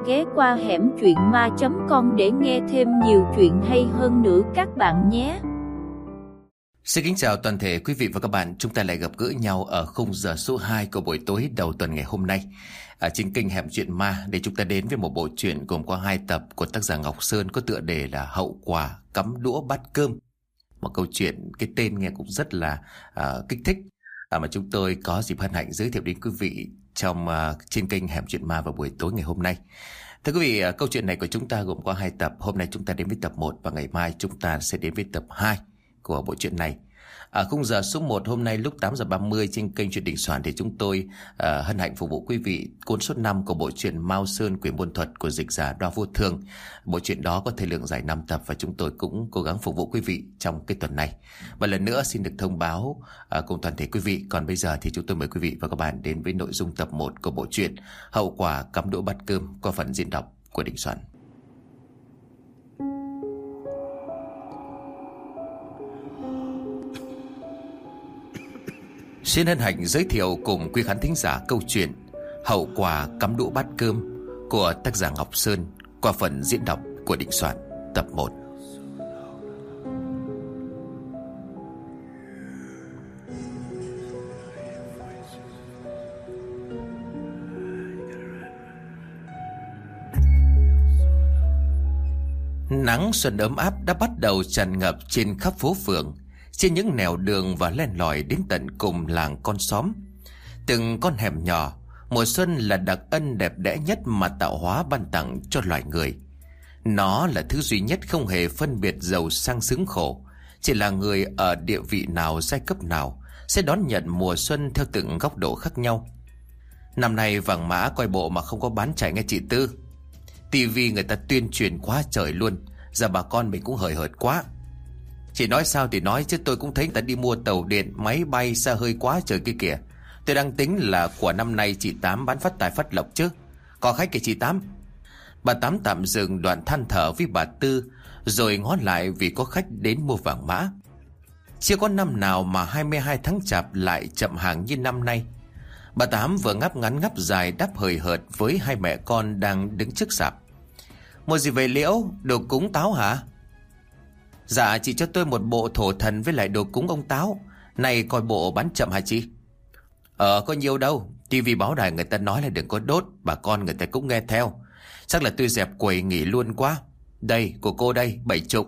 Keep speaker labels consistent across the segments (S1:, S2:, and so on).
S1: ghé qua hẻm truyện ma.com để nghe thêm nhiều chuyện hay hơn nữa các bạn nhé.
S2: Xin kính chào toàn thể quý vị và các bạn. Chúng ta lại gặp gỡ nhau ở khung giờ số 2 của buổi tối đầu tuần ngày hôm nay trên kênh Hẻm Chuyện Ma, để chúng ta đến với một bộ truyện gồm có 2 tập của tác giả Ngọc Sơn có tựa đề là Hậu Quả Cắm Đũa Bát Cơm. Một câu chuyện cái tên nghe cũng rất là kích thích mà chúng tôi có dịp hân hạnh giới thiệu đến quý vị trên kênh Hẻm Chuyện Ma vào buổi tối ngày hôm nay. Thưa quý vị, câu chuyện này của chúng ta gồm có 2 tập. Hôm nay chúng ta đến với tập 1 và ngày mai chúng ta sẽ đến với tập 2 của bộ truyện này. Ở khung giờ số 1 hôm nay lúc 8 giờ 30 trên kênh Chuyện Đình Soạn thì chúng tôi hân hạnh phục vụ quý vị cuốn số 5 của bộ truyện Mao Sơn Quyền Buôn Thuật của dịch giả Đoa Vô Thương. Bộ truyện đó có thời lượng dài 5 tập và chúng tôi cũng cố gắng phục vụ quý vị trong cái tuần này. Và lần nữa xin được thông báo cùng toàn thể quý vị. Còn bây giờ thì chúng tôi mời quý vị và các bạn đến với nội dung tập 1 của bộ truyện Hậu Quả Cắm Đũa Bát Cơm qua phần diễn đọc của Đình Soạn. Xin hân hạnh giới thiệu cùng quý khán thính giả câu chuyện Hậu Quả Cắm Đũa Bát Cơm của tác giả Ngọc Sơn qua phần diễn đọc của Đình Soạn tập 1. Nắng xuân ấm áp đã bắt đầu tràn ngập trên khắp phố phường, trên những nẻo đường và len lỏi đến tận cùng làng con xóm. Từng con hẻm nhỏ, mùa xuân là đặc ân đẹp đẽ nhất mà tạo hóa ban tặng cho loài người. Nó là thứ duy nhất không hề phân biệt giàu sang sướng khổ, chỉ là người ở địa vị nào, giai cấp nào sẽ đón nhận mùa xuân theo từng góc độ khác nhau. Năm nay vàng mã coi bộ mà không có bán chạy nghe chị Tư. Tivi người ta tuyên truyền quá trời luôn, giờ bà con mình cũng hời hợt quá. Chị nói sao thì nói chứ tôi cũng thấy người ta đi mua tàu điện, máy bay xa hơi quá trời kia kìa. Tôi đang tính là của năm nay chị Tám bán phát tài phát lộc chứ. Có khách kìa chị Tám. Bà Tám tạm dừng đoạn than thở với bà Tư, rồi ngó lại vì có khách đến mua vàng mã. Chưa có năm nào mà 22 tháng Chạp lại chậm hàng như năm nay. Bà Tám vừa ngáp ngắn ngáp dài đáp hời hợt với hai mẹ con đang đứng trước sạp. Mua gì về Liễu, đồ cúng Táo hả? Dạ chị cho tôi một bộ thổ thần với lại đồ cúng ông Táo. Này coi bộ bán chậm hả chị? Có nhiều đâu. TV báo đài người ta nói là đừng có đốt, bà con người ta cũng nghe theo. Chắc là tôi dẹp quầy nghỉ luôn quá. Đây của cô đây, 70.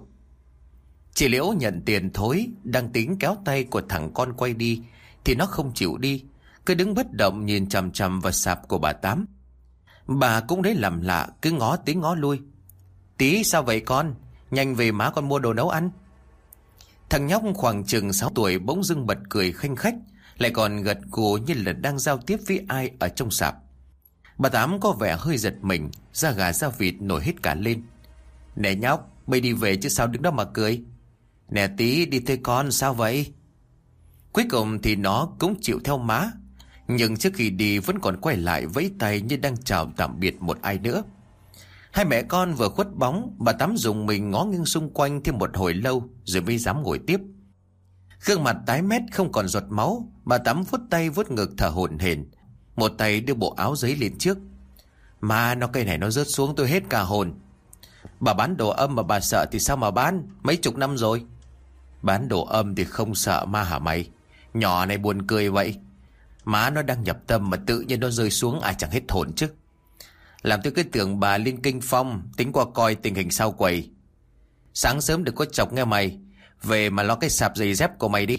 S2: Chị Liễu nhận tiền thối, đang tính kéo tay của thằng con quay đi thì nó không chịu đi, cứ đứng bất động nhìn chằm chằm vào sạp của bà Tám. Bà cũng đấy làm lạ, cứ ngó tí ngó lui. Tí sao vậy con? Nhanh về má con mua đồ nấu ăn. Thằng nhóc khoảng chừng 6 tuổi bỗng dưng bật cười khanh khách, lại còn gật gù như là đang giao tiếp với ai ở trong sạp. Bà Tám có vẻ hơi giật mình, da gà da vịt nổi hết cả lên. Nè nhóc, bây đi về chứ sao đứng đó mà cười. Nè Tí, đi thuê con, sao vậy? Cuối cùng thì nó cũng chịu theo má, nhưng trước khi đi vẫn còn quay lại vẫy tay như đang chào tạm biệt một ai nữa. Hai mẹ con vừa khuất bóng, bà Tám dùng mình ngó nghiêng xung quanh thêm một hồi lâu rồi mới dám ngồi tiếp. Gương mặt tái mét không còn giọt máu, bà Tám vuốt tay vuốt ngực thở hổn hển, một tay đưa bộ áo giấy lên trước. Mà nó cây này nó rớt xuống tôi hết cả hồn. Bà bán đồ âm mà bà sợ thì sao mà bán, mấy chục năm rồi. Bán đồ âm thì không sợ ma hả mày? Nhỏ này buồn cười vậy. Má nó đang nhập tâm mà tự nhiên nó rơi xuống ai chẳng hết hồn chứ. Làm tôi cứ tưởng bà lên kinh phong, tính qua coi tình hình sau quầy. Sáng sớm đừng có chọc nghe mày, về mà lo cái sạp giày dép của mày đi.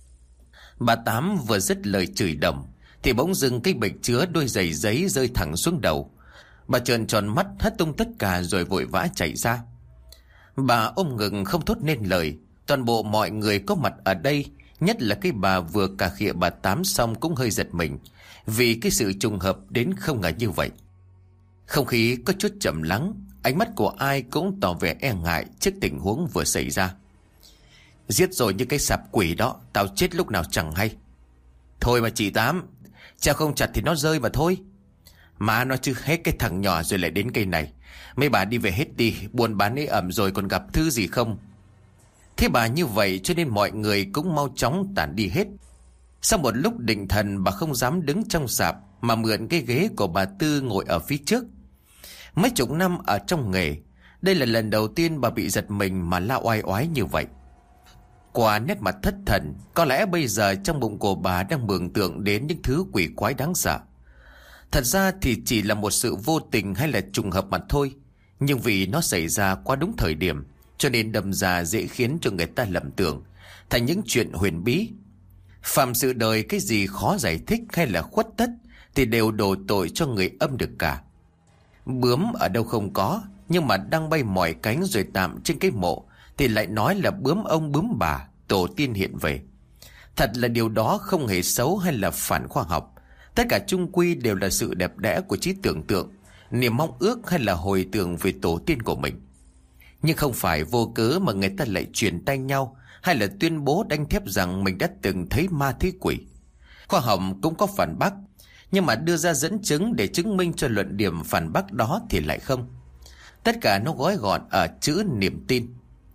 S2: Bà Tám vừa dứt lời chửi đầm thì bỗng dưng cái bịch chứa đôi giày giấy rơi thẳng xuống đầu. Bà trợn tròn mắt hất tung tất cả rồi vội vã chạy ra. Bà ôm ngực không thốt nên lời. Toàn bộ mọi người có mặt ở đây, nhất là cái bà vừa cà khịa bà Tám xong cũng hơi giật mình, vì cái sự trùng hợp đến không ngờ như vậy. Không khí có chút trầm lắng, ánh mắt của ai cũng tỏ vẻ e ngại trước tình huống vừa xảy ra. Giết rồi như cái sạp quỷ đó, tao chết lúc nào chẳng hay. Thôi mà chị Tám, treo không chặt thì nó rơi mà thôi. Má nó chứ hết cái thằng nhỏ rồi lại đến cây này. Mấy bà đi về hết đi, buôn bán ấy ẩm rồi còn gặp thứ gì không? Thế bà như vậy cho nên mọi người cũng mau chóng tản đi hết. Sau một lúc định thần, bà không dám đứng trong sạp mà mượn cái ghế của bà Tư ngồi ở phía trước. Mấy chục năm ở trong nghề, đây là lần đầu tiên bà bị giật mình mà la oai oái như vậy. Qua nét mặt thất thần, có lẽ bây giờ trong bụng của bà đang mường tượng đến những thứ quỷ quái đáng sợ. Thật ra thì chỉ là một sự vô tình hay là trùng hợp mà thôi. Nhưng vì nó xảy ra quá đúng thời điểm, cho nên đâm ra dễ khiến cho người ta lầm tưởng thành những chuyện huyền bí. Phạm sự đời cái gì khó giải thích hay là khuất tất thì đều đổ tội cho người âm được cả. Bướm ở đâu không có, nhưng mà đang bay mỏi cánh rồi tạm trên cái mộ thì lại nói là bướm ông bướm bà, tổ tiên hiện về. Thật là điều đó không hề xấu hay là phản khoa học. Tất cả chung quy đều là sự đẹp đẽ của trí tưởng tượng, niềm mong ước hay là hồi tưởng về tổ tiên của mình. Nhưng không phải vô cớ mà người ta lại truyền tay nhau hay là tuyên bố đanh thép rằng mình đã từng thấy ma thấy quỷ. Khoa học cũng có phản bác, nhưng mà đưa ra dẫn chứng để chứng minh cho luận điểm phản bác đó thì lại không. Tất cả nó gói gọn ở chữ niềm tin.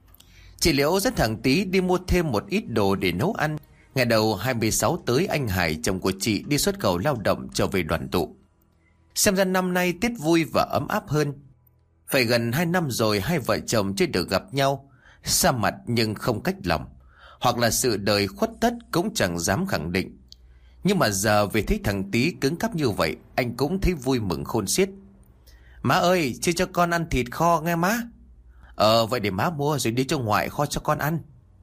S2: Chị Liễu dẫn thằng Tý đi mua thêm một ít đồ để nấu ăn. Ngày đầu 26 tới, anh Hải chồng của chị đi xuất khẩu lao động trở về đoàn tụ. Xem ra năm nay Tết vui và ấm áp hơn. Phải gần 2 năm rồi hai vợ chồng chưa được gặp nhau. Xa mặt nhưng không cách lòng, hoặc là sự đời khuất tất cũng chẳng dám khẳng định. Nhưng mà giờ về thấy thằng Tý cứng cắp như vậy, anh cũng thấy vui mừng khôn xiết. Má ơi, chia cho con ăn thịt kho nghe má. Vậy để má mua rồi đi cho ngoại kho cho con ăn.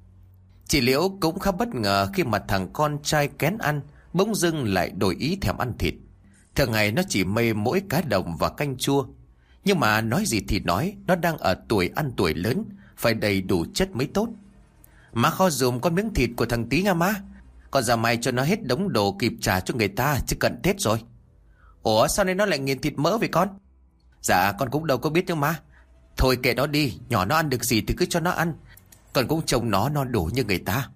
S2: Chị Liễu cũng khá bất ngờ khi mà thằng con trai kén ăn bỗng dưng lại đổi ý thèm ăn thịt. Thường ngày nó chỉ mê mỗi cá đồng và canh chua. Nhưng mà nói gì thì nói, nó đang ở tuổi ăn tuổi lớn, phải đầy đủ chất mới tốt. Má kho dùm con miếng thịt của thằng Tý nha má. Còn giờ mai cho nó hết đống đồ kịp trả cho người ta, chứ cận Tết rồi. Ủa sao nay nó lại nghiền thịt mỡ vậy con? Dạ con cũng đâu có biết đâu má. Thôi kệ nó đi, nhỏ nó ăn được gì thì cứ cho nó ăn. Còn cũng trông nó no đủ như người ta.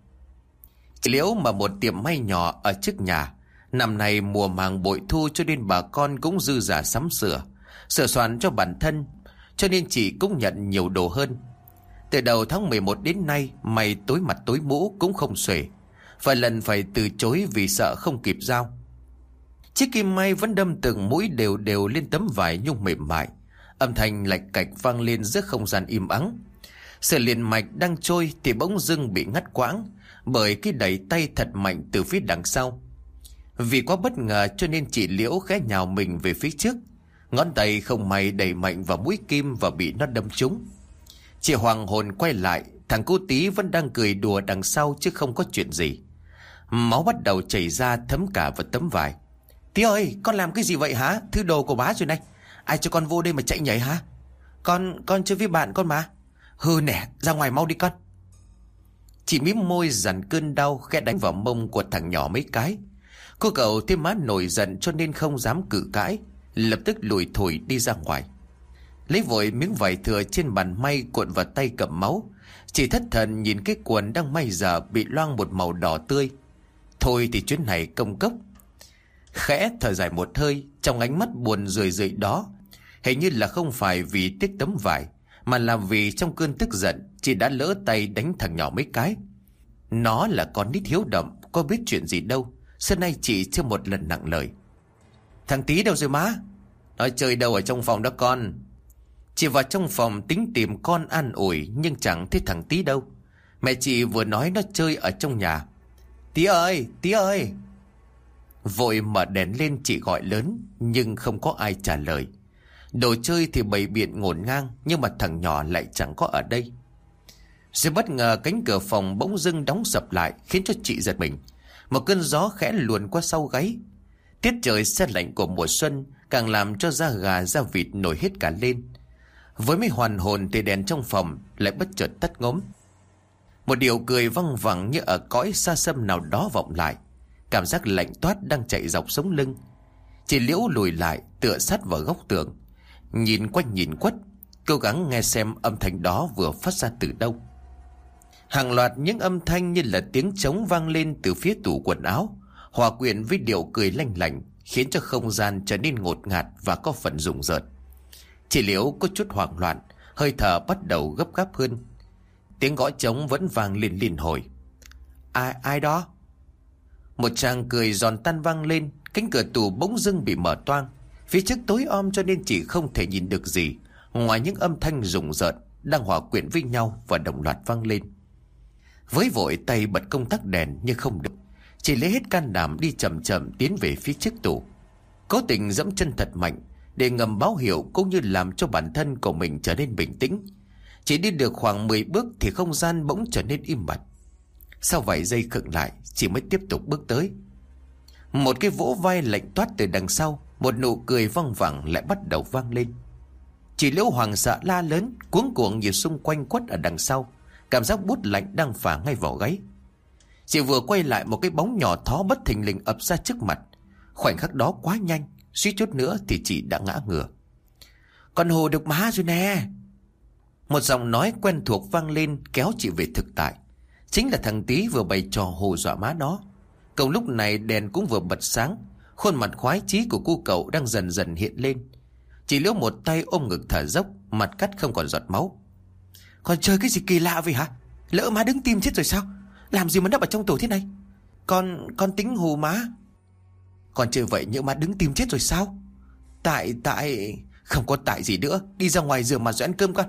S2: Chị Liễu mà một tiệm may nhỏ ở trước nhà. Năm nay mùa màng bội thu cho nên bà con cũng dư dả sắm sửa soạn cho bản thân, cho nên chị cũng nhận nhiều đồ hơn. Từ đầu tháng 11 đến nay, may tối mặt tối mũ cũng không xuể. Vài lần phải từ chối vì sợ không kịp giao. Chiếc kim may vẫn đâm từng mũi đều đều lên tấm vải nhung mềm mại. Âm thanh lạch cạch vang lên giữa không gian im ắng. Sự liền mạch đang trôi thì bỗng dưng bị ngắt quãng bởi cái đẩy tay thật mạnh từ phía đằng sau. Vì quá bất ngờ cho nên chị Liễu khẽ nhào mình về phía trước. Ngón tay không may đẩy mạnh vào mũi kim và bị nó đâm trúng. Chị hoàng hồn quay lại, thằng cô Tý vẫn đang cười đùa đằng sau chứ không có chuyện gì. Máu bắt đầu chảy ra thấm cả vào tấm vải. Tý ơi, con làm cái gì vậy hả? Thứ đồ của bá rồi này. Ai cho con vô đây mà chạy nhảy hả? Con chơi với bạn con mà. Hừ nè, ra ngoài mau đi con. Chị mím môi dằn cơn đau, khẽ đánh vào mông của thằng nhỏ mấy cái. Cô cậu thêm má nổi giận cho nên không dám cự cãi, lập tức lùi thủi đi ra ngoài. Lấy vội miếng vải thừa trên bàn may cuộn vào tay cầm máu. Chị thất thần nhìn cái quần đang may giờ bị loang một màu đỏ tươi. Thôi thì chuyến này công cốc. Khẽ thở dài một hơi, trong ánh mắt buồn rười rượi đó, hình như là không phải vì tiếc tấm vải, mà là vì trong cơn tức giận chị đã lỡ tay đánh thằng nhỏ mấy cái. Nó là con nít hiếu động, có biết chuyện gì đâu. Xưa nay chị chưa một lần nặng lời. Thằng Tý đâu rồi má? Nó chơi đâu ở trong phòng đó con. Chị vào trong phòng tính tìm con an ủi, nhưng chẳng thấy thằng Tý đâu. Mẹ chị vừa nói nó chơi ở trong nhà. Tý ơi, Tý ơi. Vội mở đèn lên chị gọi lớn, nhưng không có ai trả lời. Đồ chơi thì bày biện ngổn ngang, nhưng mà thằng nhỏ lại chẳng có ở đây. Rồi bất ngờ cánh cửa phòng bỗng dưng đóng sập lại, khiến cho chị giật mình. Một cơn gió khẽ luồn qua sau gáy. Tiết trời se lạnh của mùa xuân càng làm cho da gà da vịt nổi hết cả lên. Với mấy hoàn hồn thì đèn trong phòng lại bất chợt tắt ngốm. Một điệu cười văng vẳng như ở cõi xa xăm nào đó vọng lại. Cảm giác lạnh toát đang chạy dọc sống lưng. Chị Liễu lùi lại tựa sát vào góc tường, nhìn quanh nhìn quất, cố gắng nghe xem âm thanh đó vừa phát ra từ đâu. Hàng loạt những âm thanh như là tiếng trống vang lên từ phía tủ quần áo, hòa quyện với điệu cười lanh lảnh, khiến cho không gian trở nên ngột ngạt và có phần rùng rợn. Chị Liễu có chút hoảng loạn, hơi thở bắt đầu gấp gáp hơn. Tiếng gõ trống vẫn vang lên liên hồi. Ai đó? Một tràng cười giòn tan vang lên. Cánh cửa tủ bỗng dưng bị mở toang. Phía trước tối om cho nên chị không thể nhìn được gì ngoài những âm thanh rùng rợn đang hòa quyện với nhau và đồng loạt vang lên. Với vội tay bật công tắc đèn nhưng không được. Chị lấy hết can đảm đi chậm chậm tiến về phía trước tủ, cố tình dẫm chân thật mạnh để ngầm báo hiệu cũng như làm cho bản thân của mình trở nên bình tĩnh. Chỉ đi được khoảng 10 bước thì không gian bỗng trở nên im bặt. Sau vài giây khựng lại, chị mới tiếp tục bước tới. Một cái vỗ vai lạnh toát từ đằng sau, một nụ cười văng vẳng lại bắt đầu vang lên. Chị Liễu hoảng sợ la lớn, cuống cuồng nhìn xung quanh quất ở đằng sau. Cảm giác buốt lạnh đang phả ngay vào gáy. Chị vừa quay lại, một cái bóng nhỏ thó bất thình lình ập ra trước mặt. Khoảnh khắc đó quá nhanh, suýt chút nữa thì chị đã ngã ngửa. Con Hồ được má rồi nè. Một giọng nói quen thuộc vang lên kéo chị về thực tại. Chính là thằng Tý vừa bày trò hù dọa má nó. Cậu lúc này đèn cũng vừa bật sáng, khuôn mặt khoái chí của cô cậu đang dần dần hiện lên. Chị Liễu một tay ôm ngực thở dốc, mặt cắt không còn giọt máu. Còn chơi cái gì kỳ lạ vậy hả? Lỡ má đứng tim chết rồi sao? Làm gì mà nấp ở trong tủ thế này? Con tính hù má. Con chơi vậy nhỡ má đứng tim chết rồi sao? Tại không có tại gì nữa. Đi ra ngoài rửa mặt rồi ăn cơm con.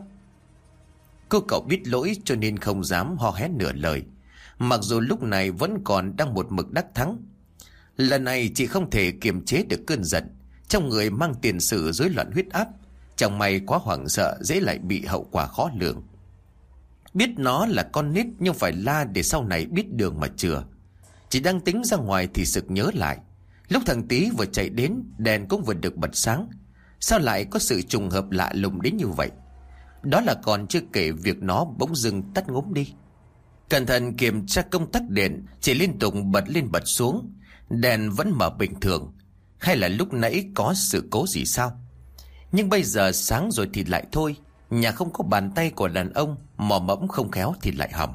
S2: Cô cậu biết lỗi cho nên không dám ho hét nửa lời, mặc dù lúc này vẫn còn đang một mực đắc thắng. Lần này chị không thể kiềm chế được cơn giận. Trong người mang tiền sử rối loạn huyết áp, chẳng may quá hoảng sợ dễ lại bị hậu quả khó lường. Biết nó là con nít nhưng phải la để sau này biết đường mà chừa. Chị đang tính ra ngoài thì sực nhớ lại, lúc thằng Tý vừa chạy đến, đèn cũng vừa được bật sáng. Sao lại có sự trùng hợp lạ lùng đến như vậy? Đó là còn chưa kể việc nó bỗng dưng tắt ngúm đi. Cẩn thận kiểm tra công tắc điện, chị liên tục bật lên bật xuống. Đèn vẫn mở bình thường. Hay là lúc nãy có sự cố gì sao? Nhưng bây giờ sáng rồi thì lại thôi. Nhà không có bàn tay của đàn ông, mò mẫm không khéo thì lại hỏng.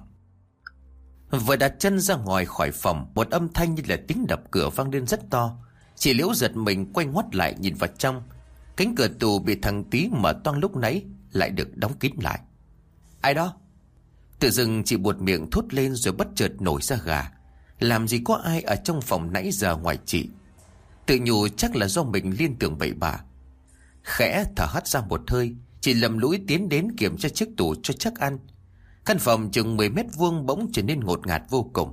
S2: Vừa đặt chân ra ngoài khỏi phòng, một âm thanh như là tiếng đập cửa vang lên rất to. Chị Liễu giật mình quay ngoắt lại nhìn vào trong. Cánh cửa tù bị thằng Tý mở toang lúc nãy lại được đóng kín lại. Ai đó? Tự dưng chị buột miệng thốt lên rồi bất chợt nổi ra gà. Làm gì có ai ở trong phòng nãy giờ ngoài chị? Tự nhủ chắc là do mình liên tưởng bậy bạ. Khẽ thở hắt ra một hơi, chị lầm lũi tiến đến kiểm tra chiếc tủ cho chắc ăn. Căn phòng chừng 10 mét vuông bỗng trở nên ngột ngạt vô cùng.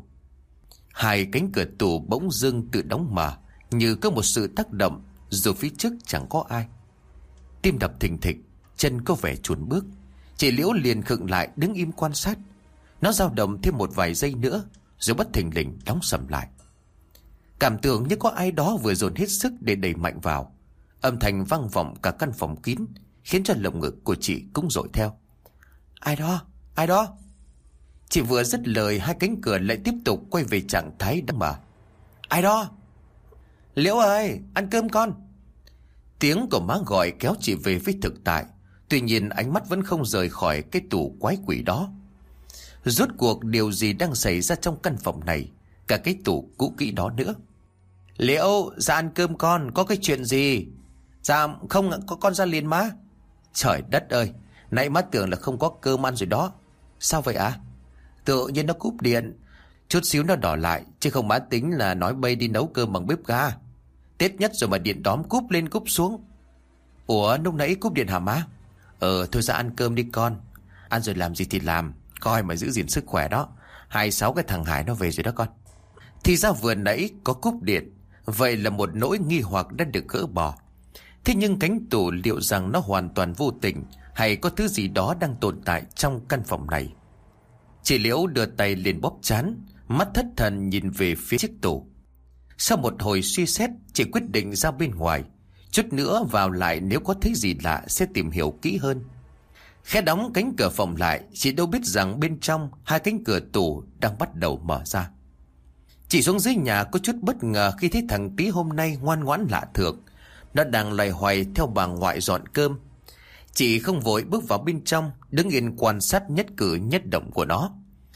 S2: Hai cánh cửa tủ bỗng dưng tự đóng mở, như có một sự tác động, dù phía trước chẳng có ai. Tim đập thình thịch, chân có vẻ chùn bước. Chị Liễu liền khựng lại đứng im quan sát. Nó dao động thêm một vài giây nữa rồi bất thình lình đóng sầm lại. Cảm tưởng như có ai đó vừa dồn hết sức để đẩy mạnh vào. Âm thanh vang vọng cả căn phòng kín, khiến cho lồng ngực của chị cũng dội theo. Ai đó? Ai đó? Chị vừa dứt lời, hai cánh cửa lại tiếp tục quay về trạng thái đóng mở. Ai đó? Liễu ơi, ăn cơm con. Tiếng của má gọi kéo chị về với thực tại. Tuy nhiên ánh mắt vẫn không rời khỏi cái tủ quái quỷ đó. Rốt cuộc điều gì đang xảy ra trong căn phòng này, cả cái tủ cũ kỹ đó nữa? Liễu, ra ăn cơm con, có cái chuyện gì? Dạ không, có con ra liền má. Trời đất ơi, nãy má tưởng là không có cơm ăn rồi đó. Sao vậy ạ? Tự nhiên nó cúp điện, chút xíu nó đỏ lại, chứ không má tính là nói bay đi nấu cơm bằng bếp ga. Tết nhất rồi mà điện đóm cúp lên cúp xuống. Ủa, lúc nãy cúp điện hả má? Thôi ra ăn cơm đi con. Ăn rồi làm gì thì làm, coi mà giữ gìn sức khỏe đó. 26 cái thằng Hải nó về rồi đó con. Thì ra vừa nãy có cúp điện, vậy là một nỗi nghi hoặc đã được gỡ bỏ. Thế nhưng cánh tủ liệu rằng nó hoàn toàn vô tình, hay có thứ gì đó đang tồn tại trong căn phòng này? Chị Liễu đưa tay lên bóp trán, mắt thất thần nhìn về phía chiếc tủ. Sau một hồi suy xét, chị quyết định ra bên ngoài. Chút nữa vào lại, nếu có thấy gì lạ sẽ tìm hiểu kỹ hơn. Khẽ đóng cánh cửa phòng lại, chị đâu biết rằng bên trong hai cánh cửa tủ đang bắt đầu mở ra. Chị xuống dưới nhà có chút bất ngờ khi thấy thằng Tý hôm nay ngoan ngoãn lạ thường. Nó đang loay hoay theo bà ngoại dọn cơm. Chị không vội bước vào bên trong, đứng yên quan sát nhất cử nhất động của nó.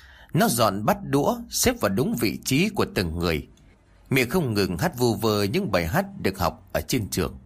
S2: Nó dọn bát đũa, xếp vào đúng vị trí của từng người. Miệng không ngừng hát vu vơ những bài hát được học ở trên trường.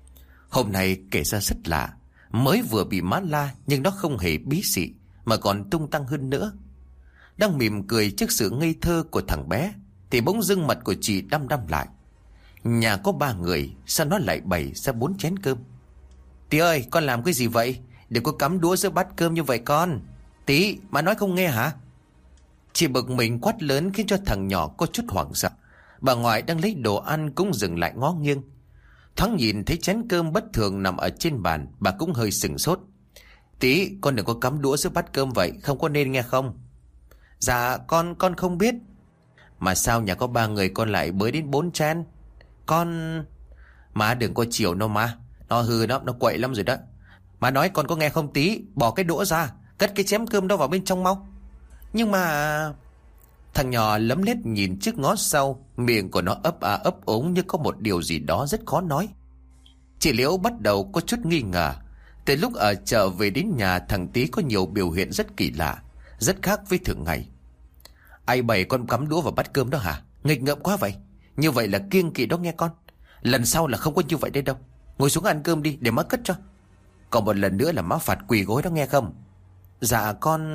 S2: Hôm nay kể ra rất lạ, mới vừa bị má la nhưng nó không hề bí xị mà còn tung tăng hơn nữa. Đang mỉm cười trước sự ngây thơ của thằng bé thì bỗng dưng mặt của chị đăm đăm lại. Nhà có 3 người, sao nó lại bày ra 4 chén cơm? Tí ơi, con làm cái gì vậy? Đừng có cắm đũa giữa bát cơm như vậy con. Tí, má nói không nghe hả? Chị bực mình quát lớn khiến cho thằng nhỏ có chút hoảng sợ. Bà ngoại đang lấy đồ ăn cũng dừng lại ngó nghiêng. Thoáng nhìn thấy chén cơm bất thường nằm ở trên bàn, bà cũng hơi sửng sốt. Tí, con đừng có cắm đũa giữa bát cơm vậy, không có nên nghe không? Dạ, con không biết. Mà sao nhà có 3 người con lại bới đến 4 chén? Con... Má đừng có chiều nó má. Nó hư nó quậy lắm rồi đó. Má nói con có nghe không Tí? Bỏ cái đũa ra, cất cái chén cơm đó vào bên trong mau. Nhưng mà... Thằng nhỏ lấm lét nhìn trước ngó sau, miệng của nó ấp ấp úng như có một điều gì đó rất khó nói. Chị Liễu bắt đầu có chút nghi ngờ. Từ lúc ở chợ về đến nhà, thằng Tí có nhiều biểu hiện rất kỳ lạ, rất khác với thường ngày. Ai bày con cắm đũa vào bát cơm đó hả? Nghịch ngợm quá vậy. Như vậy là kiêng kỵ đó nghe con. Lần sau là không có như vậy đây đâu. Ngồi xuống ăn cơm đi để má cất cho. Còn một lần nữa là má phạt quỳ gối đó nghe không? Dạ con...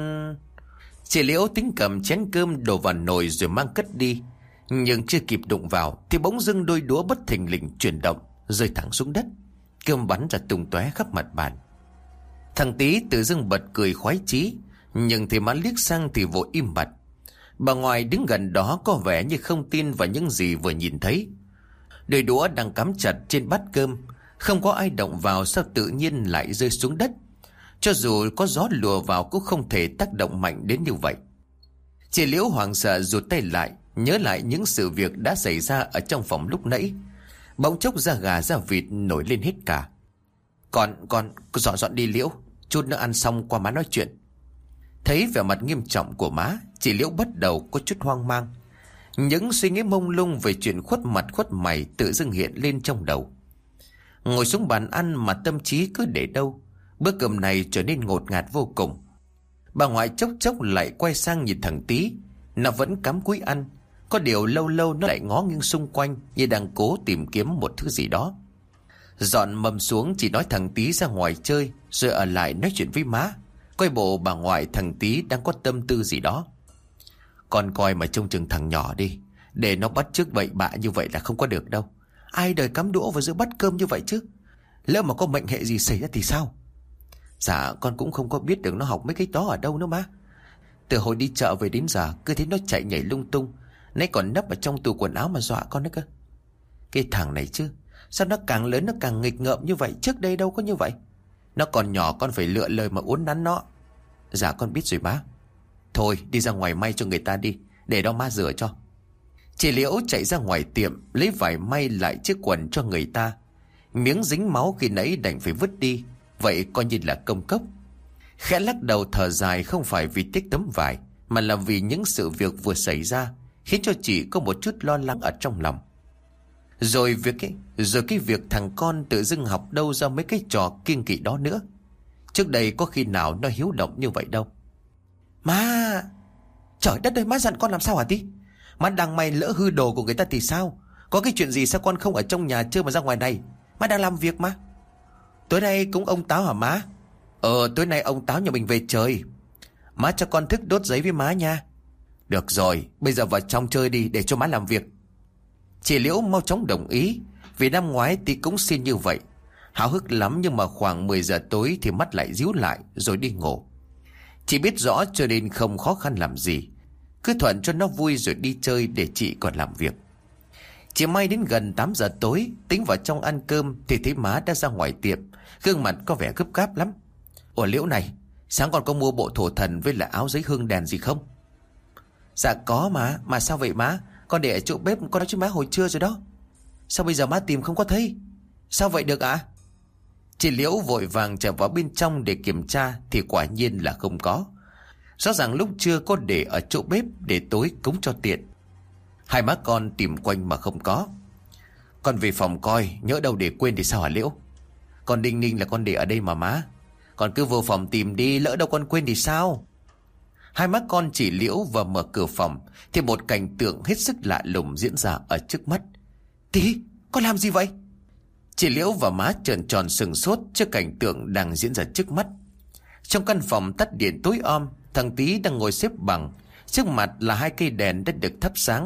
S2: Chị Liễu tính cầm chén cơm đổ vào nồi rồi mang cất đi. Nhưng chưa kịp đụng vào thì bỗng dưng đôi đũa bất thình lình chuyển động, rơi thẳng xuống đất. Cơm bắn ra tung tóe khắp mặt bàn. Thằng Tí tự dưng bật cười khoái chí, nhưng thì má liếc sang thì vội im bặt. Bà ngoại đứng gần đó có vẻ như không tin vào những gì vừa nhìn thấy. Đôi đũa đang cắm chặt trên bát cơm, không có ai động vào sao tự nhiên lại rơi xuống đất. Cho dù có gió lùa vào cũng không thể tác động mạnh đến như vậy. Chị Liễu hoảng sợ rụt tay lại, nhớ lại những sự việc đã xảy ra ở trong phòng lúc nãy. Bỗng chốc da gà da vịt nổi lên hết cả. Con dọn đi Liễu, chút nữa ăn xong qua má nói chuyện. Thấy vẻ mặt nghiêm trọng của má, chị Liễu bắt đầu có chút hoang mang. Những suy nghĩ mông lung về chuyện khuất mặt khuất mày tự dưng hiện lên trong đầu. Ngồi xuống bàn ăn mà tâm trí cứ để đâu. Bữa cơm này trở nên ngột ngạt vô cùng. Bà ngoại chốc chốc lại quay sang nhìn thằng Tí. Nó vẫn cắm cúi ăn. Có điều lâu lâu nó lại ngó nghiêng xung quanh, như đang cố tìm kiếm một thứ gì đó. Dọn mâm xuống chỉ nói thằng Tí ra ngoài chơi, rồi ở lại nói chuyện với má. Coi bộ bà ngoại thằng Tí đang có tâm tư gì đó. Con coi mà trông chừng thằng nhỏ đi. Để nó bắt chước bậy bạ như vậy là không có được đâu. Ai đời cắm đũa vào giữa bát cơm như vậy chứ? Lỡ mà có mệnh hệ gì xảy ra thì sao? Dạ con cũng không có biết được nó học mấy cái đó ở đâu nữa má. Từ hồi đi chợ về đến giờ cứ thấy nó chạy nhảy lung tung. Nãy còn nấp ở trong tủ quần áo mà dọa con nữa cơ. Cái thằng này chứ, sao nó càng lớn nó càng nghịch ngợm như vậy? Trước đây đâu có như vậy. Nó còn nhỏ con phải lựa lời mà uốn nắn nó. Dạ con biết rồi má. Thôi đi ra ngoài may cho người ta đi, để đó má rửa cho. Chị Liễu chạy ra ngoài tiệm lấy vải may lại chiếc quần cho người ta. Miếng dính máu khi nãy đành phải vứt đi, vậy coi như là công cốc. Khẽ lắc đầu thở dài, không phải vì tiếc tấm vải, mà là vì những sự việc vừa xảy ra khiến cho chị có một chút lo lắng ở trong lòng. Rồi cái việc thằng con tự dưng học đâu ra mấy cái trò kiêng kỵ đó nữa. Trước đây có khi nào nó hiếu động như vậy đâu. Má! Trời đất ơi, má dặn con làm sao hả Tí? Má đang may lỡ hư đồ của người ta thì sao? Có cái chuyện gì sao con không ở trong nhà chơi mà ra ngoài này? Má đang làm việc mà. Tối nay cũng ông Táo hả má? Tối nay ông Táo nhà mình về chơi. Má cho con thức đốt giấy với má nha. Được rồi, bây giờ vào trong chơi đi để cho má làm việc. Chị Liễu mau chóng đồng ý. Vì năm ngoái Tí cũng xin như vậy. Háo hức lắm, nhưng mà khoảng 10 giờ tối thì mắt lại díu lại rồi đi ngủ. Chị biết rõ cho nên không khó khăn làm gì, cứ thuận cho nó vui rồi đi chơi để chị còn làm việc. Chị may đến gần 8 giờ tối, tính vào trong ăn cơm thì thấy má đã ra ngoài tiệm, gương mặt có vẻ gấp gáp lắm. Ủa Liễu này, sáng còn có mua bộ thổ thần với lại áo giấy hương đèn gì không? Dạ có mà sao vậy má? Con để ở chỗ bếp con nói với má hồi trưa rồi đó. Sao bây giờ má tìm không có thấy? Sao vậy được ạ? Chị Liễu vội vàng chạy vào bên trong để kiểm tra thì quả nhiên là không có. Rõ ràng lúc trưa có để ở chỗ bếp để tối cúng cho tiện. Hai má con tìm quanh mà không có. Con về phòng coi, nhỡ đâu để quên thì sao hả Liễu? Con đinh ninh là con để ở đây mà má. Con cứ vô phòng tìm đi, lỡ đâu con quên thì sao? Hai má con chỉ Liễu và mở cửa phòng thì một cảnh tượng hết sức lạ lùng diễn ra ở trước mắt. Tí, con làm gì vậy? Chị Liễu và má trợn tròn sừng sốt trước cảnh tượng đang diễn ra trước mắt. Trong căn phòng tắt điện tối om, thằng Tí đang ngồi xếp bằng. Trước mặt là hai cây đèn đã được thắp sáng,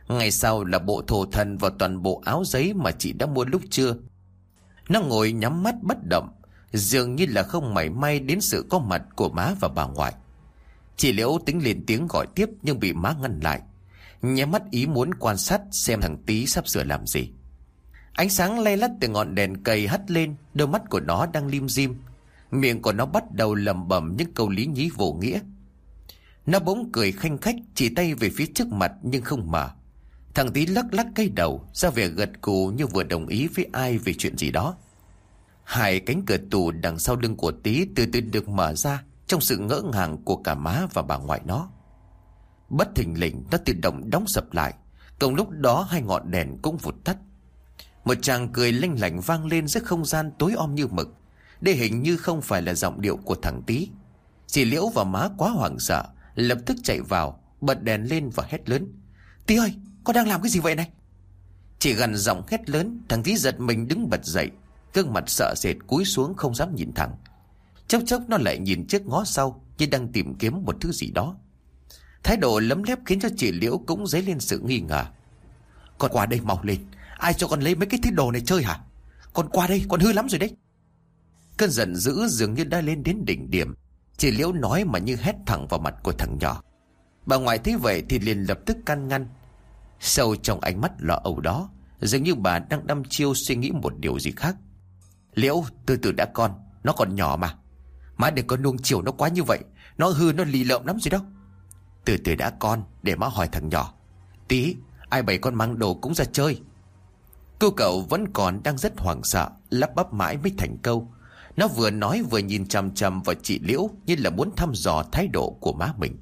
S2: Ngày sau là bộ thổ thần và toàn bộ áo giấy mà chị đã mua lúc trưa. Nó ngồi nhắm mắt bất động, dường như là không mảy may đến sự có mặt của má và bà ngoại. Chị Liễu tính lên tiếng gọi tiếp nhưng bị má ngăn lại, nhắm mắt ý muốn quan sát xem thằng Tí sắp sửa làm gì. Ánh sáng lay lắt từ ngọn đèn cầy hắt lên, đôi mắt của nó đang lim dim, miệng của nó bắt đầu lẩm bẩm những câu lý nhí vô nghĩa. Nó bỗng cười khanh khách, chỉ tay về phía trước mặt nhưng không mở. Thằng Tí lắc lắc cái đầu, ra vẻ gật gù như vừa đồng ý với ai về chuyện gì đó. Hai cánh cửa tủ đằng sau lưng của Tí từ từ được mở ra trong sự ngỡ ngàng của cả má và bà ngoại nó. Bất thình lình nó tự động đóng sập lại. Cùng lúc đó hai ngọn đèn cũng vụt tắt. Một tràng cười lanh lảnh vang lên giữa không gian tối om như mực. Đây hình như không phải là giọng điệu của thằng Tí. Chị Liễu và má quá hoảng sợ, lập tức chạy vào, bật đèn lên và hét lớn: Tí ơi, con đang làm cái gì vậy này? Chị gằn giọng hét lớn. Thằng Tí giật mình đứng bật dậy, gương mặt sợ sệt cúi xuống không dám nhìn thẳng. Chốc chốc nó lại nhìn trước ngó sau như đang tìm kiếm một thứ gì đó. Thái độ lấm lép khiến cho chị Liễu cũng dấy lên sự nghi ngờ. Con qua đây mau lên, ai cho con lấy mấy cái thứ đồ này chơi hả? Con qua đây, con hư lắm rồi đấy. Cơn giận dữ dường như đã lên đến đỉnh điểm. Chị Liễu nói mà như hét thẳng vào mặt của thằng nhỏ. Bà ngoại thấy vậy thì liền lập tức can ngăn. Sâu trong ánh mắt lo âu đó, dường như bà đang đăm chiêu suy nghĩ một điều gì khác. Liễu, từ từ đã con, nó còn nhỏ mà. Má đừng có nuông chiều nó quá như vậy, nó hư nó lì lợm lắm rồi đó. Từ từ đã con, để má hỏi thằng nhỏ. Tí, ai bày con mang đồ cũng ra chơi? Cô cậu vẫn còn đang rất hoảng sợ, lắp bắp mãi mới thành câu. Nó vừa nói vừa nhìn chằm chằm vào chị Liễu như là muốn thăm dò thái độ của má mình.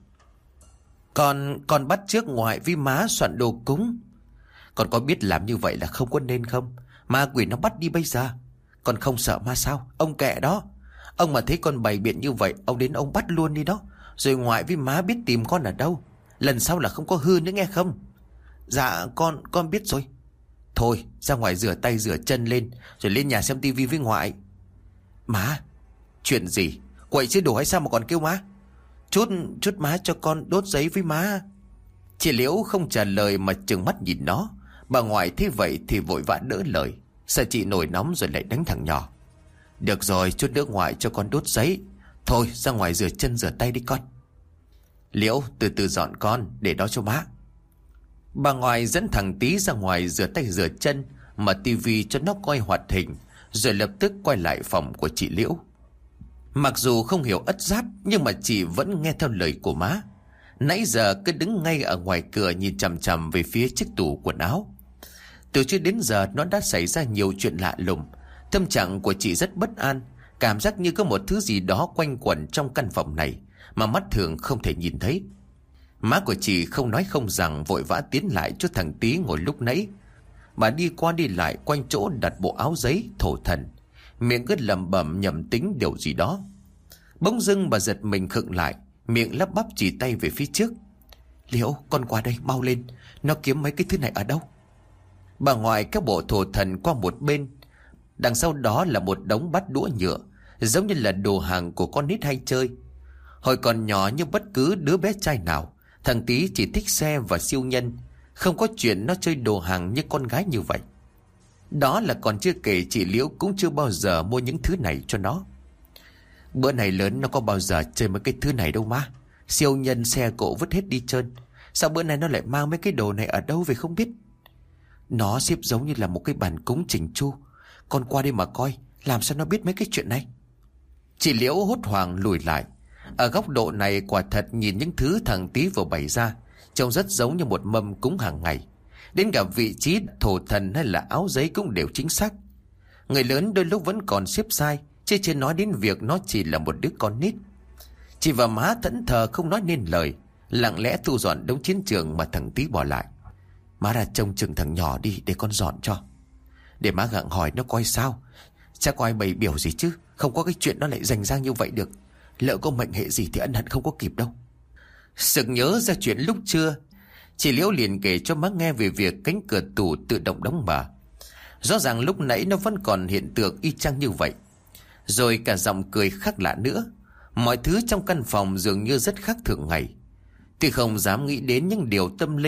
S2: Con bắt chước ngoại với má soạn đồ cúng. Con có biết làm như vậy là không có nên không? Ma quỷ nó bắt đi bây giờ. Con không sợ ma sao? Ông kệ đó. Ông mà thấy con bày biện như vậy, ông đến ông bắt luôn đi đó. Rồi ngoại với má biết tìm con ở đâu. Lần sau là không có hư nữa nghe không? Dạ con biết rồi. Thôi ra ngoài rửa tay rửa chân lên, rồi lên nhà xem tivi với ngoại. Má, chuyện gì? Quậy chứ đồ hay sao mà còn kêu má? Chút má cho con đốt giấy với má. Chị Liễu không trả lời mà trừng mắt nhìn nó. Bà ngoại thấy vậy thì vội vã đỡ lời, sợ chị nổi nóng rồi lại đánh thằng nhỏ. Được rồi, chút nữa ngoại cho con đốt giấy. Thôi ra ngoài rửa chân rửa tay đi con. Liễu, từ từ dọn con, để đó cho má. Bà ngoại dẫn thằng Tí ra ngoài rửa tay rửa chân, mở tivi cho nó coi hoạt hình, rồi lập tức quay lại phòng của chị Liễu. Mặc dù không hiểu ất giáp, nhưng mà chị vẫn nghe theo lời của má. Nãy giờ cứ đứng ngay ở ngoài cửa nhìn chằm chằm về phía chiếc tủ quần áo. Từ trước đến giờ nó đã xảy ra nhiều chuyện lạ lùng. Tâm trạng của chị rất bất an, cảm giác như có một thứ gì đó quanh quẩn trong căn phòng này mà mắt thường không thể nhìn thấy. Má của chị không nói không rằng vội vã tiến lại cho thằng Tí ngồi lúc nãy. Bà đi qua đi lại quanh chỗ đặt bộ áo giấy thổ thần, miệng cứ lẩm bẩm nhẩm tính điều gì đó. Bỗng dưng bà giật mình khựng lại, miệng lắp bắp chỉ tay về phía trước. Liễu, con qua đây mau lên, nó kiếm mấy cái thứ này ở đâu? Bà ngoại các bộ thổ thần qua một bên. Đằng sau đó là một đống bát đũa nhựa, giống như là đồ hàng của con nít hay chơi. Hồi còn nhỏ như bất cứ đứa bé trai nào, thằng Tí chỉ thích xe và siêu nhân, không có chuyện nó chơi đồ hàng như con gái như vậy. Đó là còn chưa kể chị Liễu cũng chưa bao giờ mua những thứ này cho nó. Bữa này lớn nó có bao giờ chơi mấy cái thứ này đâu má. Siêu nhân xe cộ vứt hết đi trơn. Sao bữa nay nó lại mang mấy cái đồ này ở đâu về không biết. Nó xếp giống như là một cái bàn cúng chỉnh chu. Con qua đây mà coi, làm sao nó biết mấy cái chuyện này. Chị Liễu hốt hoảng lùi lại. Ở góc độ này quả thật nhìn những thứ thằng Tí vừa bày ra trông rất giống như một mâm cúng hàng ngày. Đến cả vị trí thổ thần hay là áo giấy cũng đều chính xác. Người lớn đôi lúc vẫn còn xếp sai, chứ chưa nói đến việc nó chỉ là một đứa con nít. Chị và má thẫn thờ không nói nên lời, lặng lẽ thu dọn đống chiến trường mà thằng Tí bỏ lại. Má ra trông chừng thằng nhỏ đi để con dọn cho. Để má gặng hỏi nó coi sao. Chắc có ai bày biểu gì chứ, không có cái chuyện nó lại rành rang như vậy được. Lỡ có mệnh hệ gì thì ân hận không có kịp đâu. Sực nhớ ra chuyện lúc trưa, chị Liễu liền kể cho má nghe về việc cánh cửa tủ tự động đóng mở. Rõ ràng lúc nãy nó vẫn còn hiện tượng y chang như vậy. Rồi cả giọng cười khác lạ nữa. Mọi thứ trong căn phòng dường như rất khác thường ngày. Tuy không dám nghĩ đến những điều tâm linh,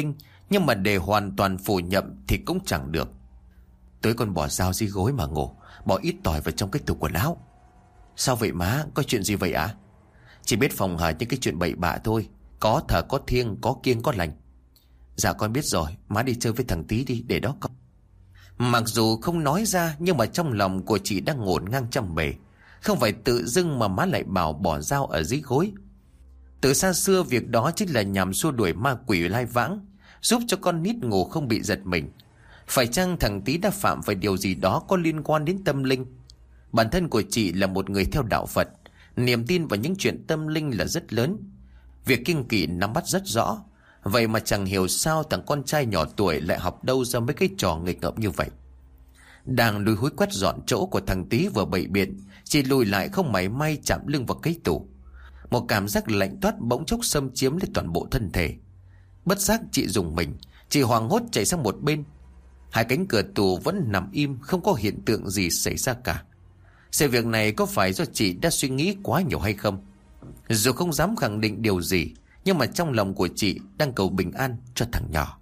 S2: Nhưng mà để hoàn toàn phủ nhận thì cũng chẳng được. Tối con bỏ dao dưới gối mà ngủ, bỏ ít tỏi vào trong cái tủ quần áo. Sao vậy má, có chuyện gì vậy ạ? Chỉ biết phòng hờ những cái chuyện bậy bạ thôi. Có thờ có thiêng, có kiêng có lành. Dạ con biết rồi, má đi chơi với thằng Tí đi, để đó con. Mặc dù không nói ra, nhưng mà trong lòng của chị đang ngổn ngang trăm bề. Không phải tự dưng mà má lại bảo bỏ dao ở dưới gối. Từ xa xưa việc đó chính là nhằm xua đuổi ma quỷ lai vãng, giúp cho con nít ngủ không bị giật mình. Phải chăng thằng Tí đã phạm phải điều gì đó có liên quan đến tâm linh? Bản thân của chị là một người theo đạo Phật, niềm tin vào những chuyện tâm linh là rất lớn. Việc kiêng kỵ nắm bắt rất rõ. Vậy mà chẳng hiểu sao thằng con trai nhỏ tuổi lại học đâu ra mấy cái trò nghịch ngợm như vậy. Đang lùi húi quét dọn chỗ của thằng Tí vừa bậy biện, chị lùi lại không mảy may chạm lưng vào cái tủ. Một cảm giác lạnh toát bỗng chốc xâm chiếm lấy toàn bộ thân thể. Bất giác chị rùng mình, chị hoảng hốt chạy sang một bên. Hai cánh cửa tủ vẫn nằm im, không có hiện tượng gì xảy ra cả. Sự việc này có phải do chị đã suy nghĩ quá nhiều hay không? Dù không dám khẳng định điều gì, nhưng mà trong lòng của chị đang cầu bình an cho thằng nhỏ.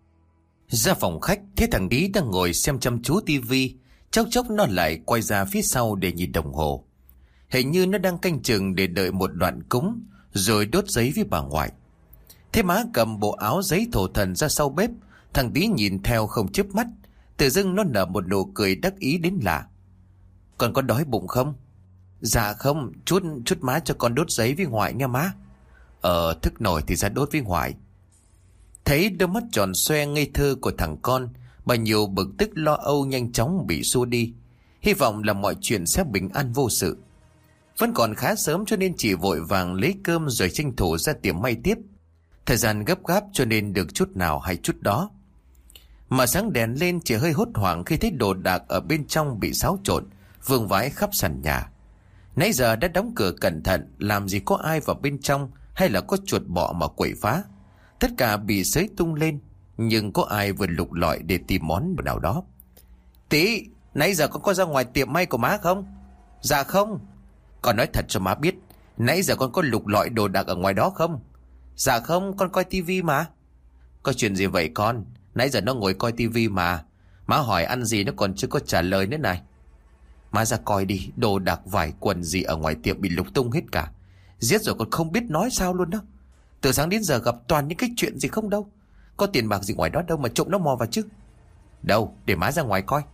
S2: Ra phòng khách, thấy thằng Tí đang ngồi xem chăm chú tivi. Chốc chốc nó lại quay ra phía sau để nhìn đồng hồ. Hình như nó đang canh chừng để đợi một đoạn cúng, rồi đốt giấy với bà ngoại. Thế má cầm bộ áo giấy thổ thần ra sau bếp. Thằng Tí nhìn theo không chớp mắt. Tự dưng nó nở một nụ cười đắc ý đến lạ. Con có đói bụng không? Dạ không, chút má cho con đốt giấy với ngoại nha má. Thức nổi thì ra đốt với ngoại. Thấy đôi mắt tròn xoe ngây thơ của thằng con, bao nhiêu bực tức lo âu nhanh chóng bị xua đi. Hy vọng là mọi chuyện sẽ bình an vô sự. Vẫn còn khá sớm cho nên chỉ vội vàng lấy cơm rồi tranh thủ ra tiệm may tiếp. Thời gian gấp gáp cho nên được chút nào hay chút đó. Mà sáng đèn lên, chỉ hơi hốt hoảng khi thấy đồ đạc ở bên trong bị xáo trộn, vương vãi khắp sàn nhà. Nãy giờ đã đóng cửa cẩn thận, làm gì có ai vào bên trong hay là có chuột bọ mà quậy phá. Tất cả bị xới tung lên, nhưng có ai vừa lục lọi để tìm món nào đó. Tí, nãy giờ con có ra ngoài tiệm may của má không? Dạ không. Con nói thật cho má biết, nãy giờ con có lục lọi đồ đạc ở ngoài đó không? Dạ không, con coi tivi mà. Có chuyện gì vậy con? Nãy giờ nó ngồi coi tivi mà. Má hỏi ăn gì nó còn chưa có trả lời nữa này. Má ra coi đi, đồ đạc vải quần gì ở ngoài tiệm bị lục tung hết cả. Giết rồi còn không biết nói sao luôn đó. Từ sáng đến giờ gặp toàn những cái chuyện gì không đâu. Có tiền bạc gì ngoài đó đâu mà trộm nó mò vào chứ. Đâu, để má ra ngoài coi.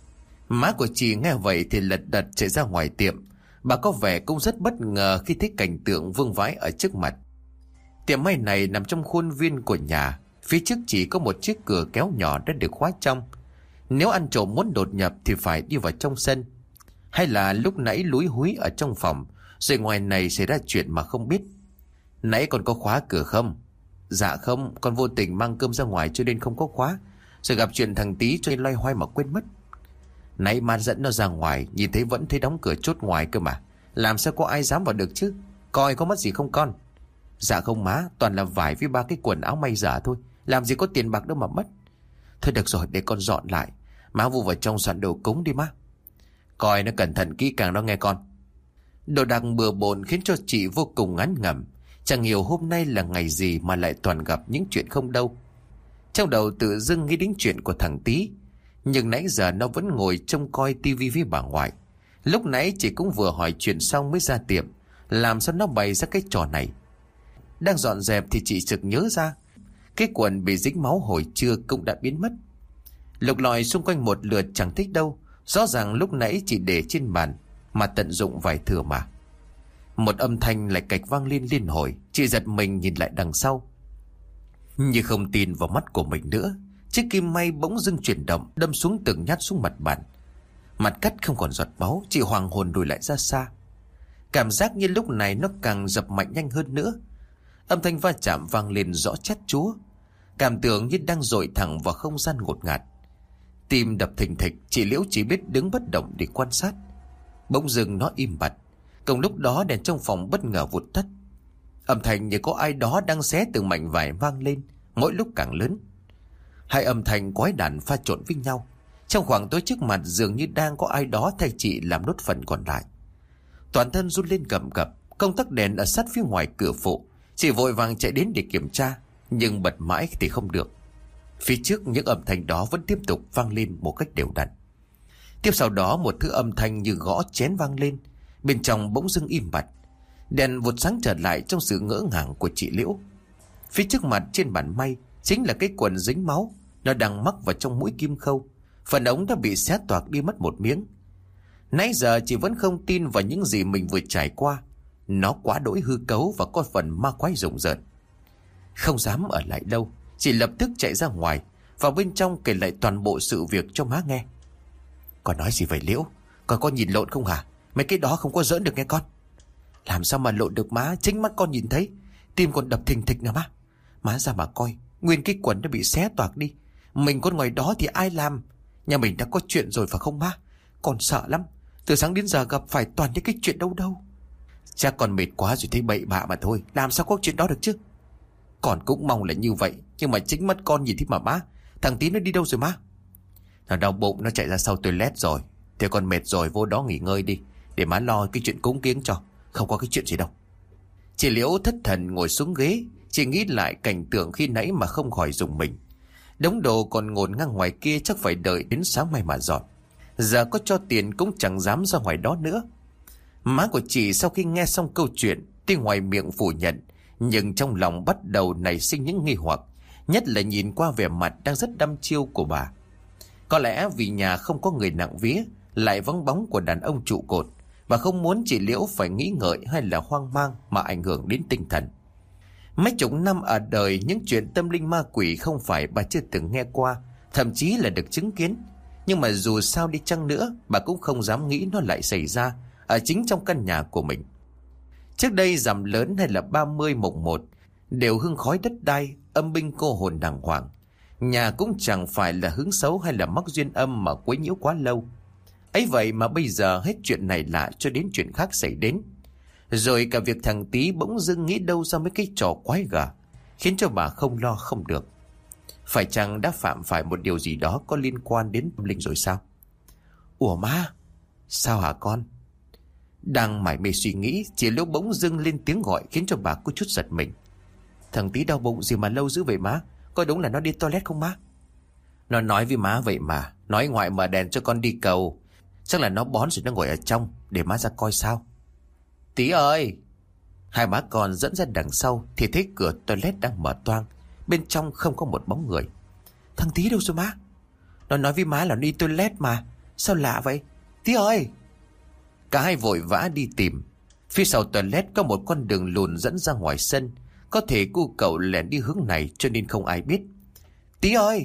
S2: Má của chị nghe vậy thì lật đật chạy ra ngoài tiệm. Bà có vẻ cũng rất bất ngờ khi thấy cảnh tượng vương vãi ở trước mặt. Tiệm may này nằm trong khuôn viên của nhà. Phía trước chỉ có một chiếc cửa kéo nhỏ đã được khóa trong. Nếu ăn trộm muốn đột nhập thì phải đi vào trong sân. Hay là lúc nãy lúi húi ở trong phòng, rồi ngoài này xảy ra chuyện mà không biết. Nãy còn có khóa cửa không? Dạ không, con vô tình mang cơm ra ngoài cho nên không có khóa. Rồi gặp chuyện thằng Tí cho nên loay hoay mà quên mất. Nãy má dẫn nó ra ngoài, nhìn thấy vẫn thấy đóng cửa chốt ngoài cơ mà. Làm sao có ai dám vào được chứ? Coi có mất gì không con? Dạ không má, toàn là vải với 3 cái quần áo may giả thôi. Làm gì có tiền bạc đâu mà mất. Thôi được rồi, để con dọn lại. Má vu vào trong soạn đồ cúng đi má. Coi nó cẩn thận kỹ càng đó nghe con. Đồ đạc bừa bộn khiến cho chị vô cùng ngán ngẩm. Chẳng hiểu hôm nay là ngày gì mà lại toàn gặp những chuyện không đâu. Trong đầu tự dưng nghĩ đến chuyện của thằng Tí. Nhưng nãy giờ nó vẫn ngồi trông coi tivi với bà ngoại. Lúc nãy chị cũng vừa hỏi chuyện xong mới ra tiệm. Làm sao nó bày ra cái trò này? Đang dọn dẹp thì chị sực nhớ ra cái quần bị dính máu hồi trưa cũng đã biến mất. Lục lọi xung quanh một lượt chẳng thích đâu. Rõ ràng lúc nãy chị để trên bàn mà tận dụng vải thừa mà. Một âm thanh lại cạch vang lên liên hồi. Chị giật mình nhìn lại đằng sau. Như không tin vào mắt của mình nữa, chiếc kim may bỗng dưng chuyển động, đâm xuống từng nhát xuống mặt bàn. Mặt cắt không còn giọt máu. Chị hoàng hồn lùi lại ra xa. Cảm giác như lúc này nó càng dập mạnh nhanh hơn nữa. Âm thanh va chạm vang lên rõ chát chúa. Cảm tưởng như đang dội thẳng vào không gian ngột ngạt. Tim đập thình thịch. Chị Liễu chỉ biết đứng bất động để quan sát. Bỗng dưng nó im bặt. Cùng lúc đó đèn trong phòng bất ngờ vụt tắt. Âm thanh như có ai đó đang xé từng mảnh vải vang lên, mỗi lúc càng lớn. Hai âm thanh quái đản pha trộn với nhau. Trong khoảng tối trước mặt dường như đang có ai đó thay chị làm nốt phần còn lại. Toàn thân run lên cầm cập. Công tắc đèn ở sát phía ngoài cửa phụ. Chị vội vàng chạy đến để kiểm tra, nhưng bật mãi thì không được. Phía trước những âm thanh đó vẫn tiếp tục vang lên một cách đều đặn. Tiếp sau đó một thứ âm thanh như gõ chén vang lên. Bên trong bỗng dưng im bặt. Đèn vụt sáng trở lại trong sự ngỡ ngàng của chị Liễu. Phía trước mặt trên bàn may chính là cái quần dính máu. Nó đang mắc vào trong mũi kim khâu. Phần ống đã bị xé toạc đi mất một miếng. Nãy giờ chị vẫn không tin vào những gì mình vừa trải qua. Nó quá đỗi hư cấu và có phần ma quái rùng rợn. Không dám ở lại đâu, chị lập tức chạy ra ngoài, vào bên trong kể lại toàn bộ sự việc cho má nghe. Con nói gì vậy Liễu? Con nhìn lộn không hả? Mấy cái đó không có giỡn được nghe con. Làm sao mà lộn được má? Chính mắt con nhìn thấy. Tim con đập thình thịch nè má. Má ra mà coi, nguyên cái quần nó bị xé toạc đi. Mình con ngoài đó thì ai làm? Nhà mình đã có chuyện rồi phải không má? Con sợ lắm. Từ sáng đến giờ gặp phải toàn những cái chuyện đâu đâu. Chắc con mệt quá rồi thấy bậy bạ mà thôi. Làm sao có chuyện đó được chứ? Con cũng mong là như vậy. Nhưng mà chính mắt con nhìn thấy mà má. Thằng Tí nó đi đâu rồi má? Nó đau bụng, nó chạy ra sau toilet rồi. Thế con mệt rồi, vô đó nghỉ ngơi đi. Để má lo cái chuyện cúng kiếng cho. Không có cái chuyện gì đâu. Chị Liễu thất thần ngồi xuống ghế. Chị nghĩ lại cảnh tượng khi nãy mà không khỏi rùng mình. Đống đồ còn ngổn ngang ngoài kia chắc phải đợi đến sáng mai mà dọn. Giờ có cho tiền cũng chẳng dám ra ngoài đó nữa. Má của chị sau khi nghe xong câu chuyện, tuy ngoài miệng phủ nhận, nhưng trong lòng bắt đầu nảy sinh những nghi hoặc, nhất là nhìn qua vẻ mặt đang rất đăm chiêu của bà. Có lẽ vì nhà không có người nặng vía, lại vắng bóng của đàn ông trụ cột, bà không muốn chị Liễu phải nghĩ ngợi hay là hoang mang mà ảnh hưởng đến tinh thần. Mấy chục năm ở đời, những chuyện tâm linh ma quỷ không phải bà chưa từng nghe qua, thậm chí là được chứng kiến. Nhưng mà dù sao đi chăng nữa, bà cũng không dám nghĩ nó lại xảy ra ở chính trong căn nhà của mình. Trước đây rằm lớn hay là 30 mùng 1 đều hương khói đất đai, âm binh cô hồn đàng hoàng. Nhà cũng chẳng phải là hướng xấu hay là mắc duyên âm mà quấy nhiễu quá lâu. Ấy vậy mà bây giờ hết chuyện này lạ cho đến chuyện khác xảy đến. Rồi cả việc thằng Tí bỗng dưng nghĩ đâu ra mấy cái trò quái gở, khiến cho bà không lo không được. Phải chăng đã phạm phải một điều gì đó có liên quan đến tâm linh rồi sao? Ủa má, sao hả con? Đang mải mê suy nghĩ, chị Liễu bỗng dưng lên tiếng gọi khiến cho bà có chút giật mình. Thằng Tí đau bụng gì mà lâu dữ vậy má? Coi đúng là nó đi toilet không má? Nó nói với má vậy mà. Nói ngoại mở đèn cho con đi cầu. Chắc là nó bón rồi nó ngồi ở trong. Để má ra coi sao. Tí ơi! Hai má con dẫn ra đằng sau thì thấy cửa toilet đang mở toang. Bên trong không có một bóng người. Thằng Tí đâu rồi má? Nó nói với má là nó đi toilet mà. Sao lạ vậy? Tí ơi! Cả hai vội vã đi tìm. Phía sau toilet có một con đường lùn dẫn ra ngoài sân. Có thể cô cậu lẻn đi hướng này cho nên không ai biết. Tí ơi!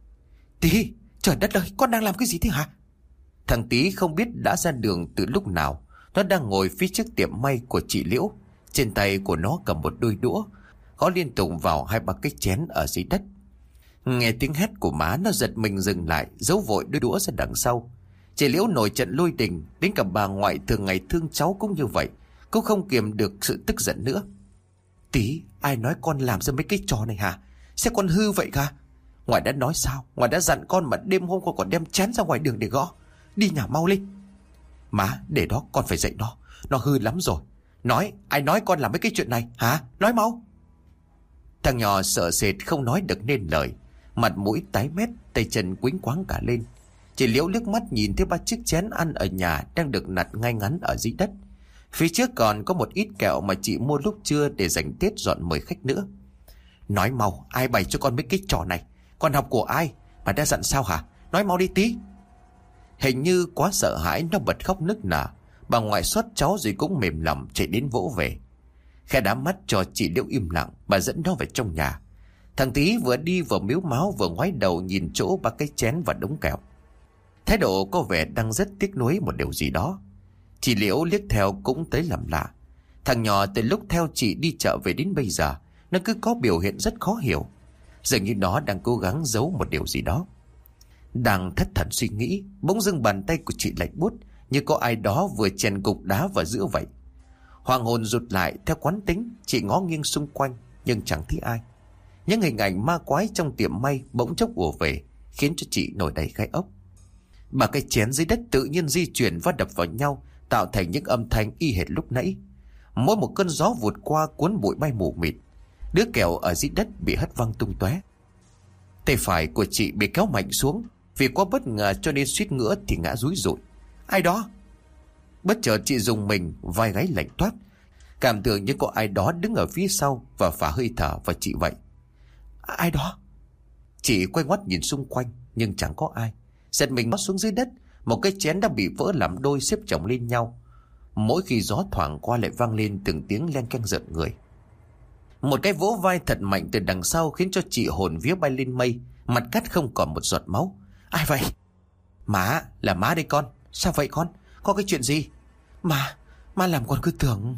S2: Tí! Trời đất ơi! Con đang làm cái gì thế hả? Thằng Tí không biết đã ra đường từ lúc nào. Nó đang ngồi phía trước tiệm may của chị Liễu. Trên tay của nó cầm một đôi đũa, gõ liên tục vào 2-3 cái chén ở dưới đất. Nghe tiếng hét của má, nó giật mình dừng lại, giấu vội đôi đũa ra đằng sau. Chị Liễu nổi trận lôi đình, đến cả bà ngoại thường ngày thương cháu cũng như vậy, cũng không kiềm được sự tức giận nữa. Tí, ai nói con làm ra mấy cái trò này hả? Sao con hư vậy hả? Ngoại đã nói sao? Ngoại đã dặn con mà đêm hôm con còn đem chén ra ngoài đường để gõ. Đi nhà mau lên. Má, để đó con phải dạy nó hư lắm rồi. Nói, ai nói con làm mấy cái chuyện này hả? Nói mau. Thằng nhỏ sợ sệt không nói được nên lời, mặt mũi tái mét, tay chân quĩnh quáng cả lên. Chị Liễu liếc mắt nhìn thấy 3 chiếc chén ăn ở nhà đang được đặt ngay ngắn ở dưới đất. Phía trước còn có một ít kẹo mà chị mua lúc trưa để dành Tết dọn mời khách nữa. Nói mau, ai bày cho con mấy cái trò này? Con học của ai mà đã dặn sao hả? Nói mau đi Tí. Hình như quá sợ hãi nó bật khóc nức nở. Bà ngoại xót cháu rồi cũng mềm lòng chạy đến vỗ về. Khẽ đám mắt cho chị Liễu im lặng, bà dẫn nó vào trong nhà. Thằng Tí vừa đi vừa miếu máu vừa ngoái đầu nhìn chỗ 3 cái chén và đống kẹo. Thái độ có vẻ đang rất tiếc nuối một điều gì đó. Chị Liễu liếc theo cũng thấy lầm lạ. Thằng nhỏ từ lúc theo chị đi chợ về đến bây giờ, nó cứ có biểu hiện rất khó hiểu. Dường như nó đang cố gắng giấu một điều gì đó. Đang thất thần suy nghĩ, bỗng dưng bàn tay của chị lạnh buốt, như có ai đó vừa chèn cục đá vào giữa vậy. Hoàng hồn rụt lại, theo quán tính chị ngó nghiêng xung quanh nhưng chẳng thấy ai. Những hình ảnh ma quái trong tiệm may bỗng chốc ùa về, khiến cho chị nổi đầy gai ốc. 3 cái chén dưới đất tự nhiên di chuyển và đập vào nhau, tạo thành những âm thanh y hệt lúc nãy. Mỗi một cơn gió vụt qua cuốn bụi bay mù mịt. Đứa kẹo ở dưới đất bị hất văng tung tóe. Tay phải của chị bị kéo mạnh xuống. Vì quá bất ngờ cho nên suýt nữa thì ngã rúi rụi. Ai đó? Bất chợt chị dùng mình, vai gáy lạnh toát, cảm tưởng như có ai đó đứng ở phía sau và phả hơi thở vào chị vậy. Ai đó? Chị quay ngoắt nhìn xung quanh nhưng chẳng có ai. Giật mình ngó xuống dưới đất. Một cái chén đã bị vỡ làm đôi xếp chồng lên nhau. Mỗi khi gió thoảng qua lại vang lên từng tiếng len keng rợn người. Một cái vỗ vai thật mạnh từ đằng sau khiến cho chị hồn vía bay lên mây, mặt cắt không còn một giọt máu. Ai vậy? Má, là má đây con. Sao vậy con? Có cái chuyện gì? Má làm con cứ tưởng.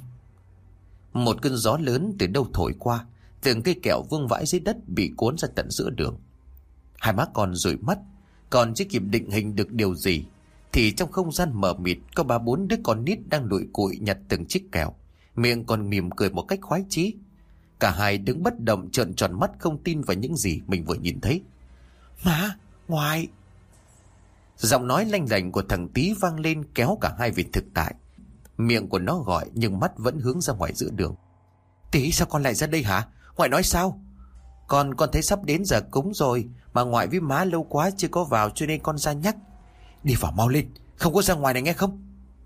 S2: Một cơn gió lớn từ đâu thổi qua, từng cây kẹo vương vãi dưới đất bị cuốn ra tận giữa đường. Hai má con dụi mắt, còn chưa kịp định hình được điều gì thì trong không gian mờ mịt có 3-4 đứa con nít đang lụi cụi nhặt từng chiếc kẹo, miệng còn mỉm cười một cách khoái chí. Cả hai đứng bất động trợn tròn mắt không tin vào những gì mình vừa nhìn thấy. Má, ngoài. Giọng nói lanh lảnh của thằng Tý vang lên kéo cả hai về thực tại. Miệng của nó gọi nhưng mắt vẫn hướng ra ngoài giữa đường. Tý, sao con lại ra đây hả? Ngoại nói sao? Con thấy sắp đến giờ cúng rồi, mà ngoại với má lâu quá chưa có vào cho nên con ra nhắc. Đi vào mau lên, không có ra ngoài này nghe không?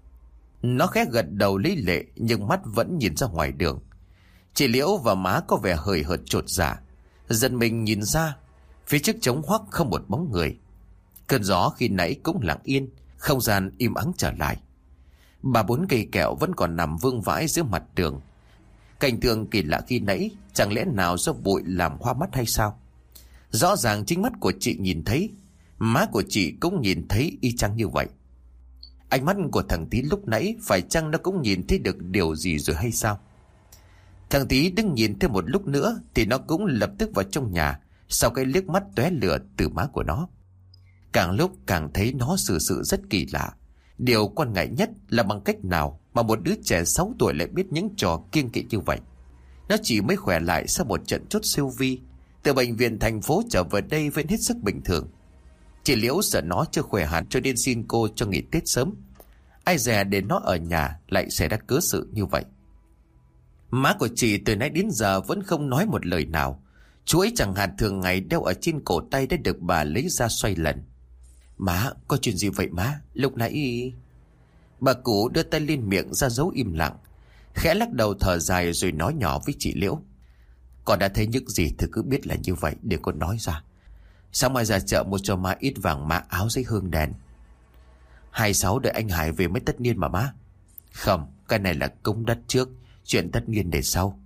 S2: Nó khẽ gật đầu lấy lệ nhưng mắt vẫn nhìn ra ngoài đường. Chị Liễu và má có vẻ hời hợt chột dạ. Giật mình nhìn ra, phía trước trống hoắc không một bóng người. Cơn gió khi nãy cũng lặng yên, không gian im ắng trở lại. 3-4 cây kẹo vẫn còn nằm vương vãi giữa mặt đường. Cảnh tượng kỳ lạ khi nãy chẳng lẽ nào do bụi làm hoa mắt hay sao? Rõ ràng chính mắt của chị nhìn thấy, má của chị cũng nhìn thấy y chang như vậy. Ánh mắt của thằng Tý lúc nãy phải chăng nó cũng nhìn thấy được điều gì rồi hay sao? Thằng Tý đứng nhìn thêm một lúc nữa thì nó cũng lập tức vào trong nhà sau cái liếc mắt tóe lửa từ má của nó. Càng lúc càng thấy nó xử sự rất kỳ lạ. Điều quan ngại nhất là bằng cách nào mà một đứa trẻ 6 tuổi lại biết những trò kiêng kỵ như vậy. Nó chỉ mới khỏe lại sau một trận chốt siêu vi từ bệnh viện thành phố trở về đây vẫn hết sức bình thường. Chị Liễu sợ nó chưa khỏe hẳn cho nên xin cô cho nghỉ Tết sớm. Ai dè để nó ở nhà lại xảy ra cớ sự như vậy. Má của chị từ nãy đến giờ vẫn không nói một lời nào. Chuỗi chẳng hạt thường ngày đeo ở trên cổ tay đã được bà lấy ra xoay lần. Má, có chuyện gì vậy má? Lúc nãy... Bà cụ đưa tay lên miệng ra dấu im lặng, khẽ lắc đầu thở dài rồi nói nhỏ với chị Liễu. Con đã thấy những gì thì cứ biết là như vậy, để con nói ra. Sáng mai ra chợ mua cho má ít vàng mã, áo, giấy hương, đèn. 26 đợi anh Hải về mới tất niên mà má. Không, cái này là cúng đất trước, chuyện tất niên để sau.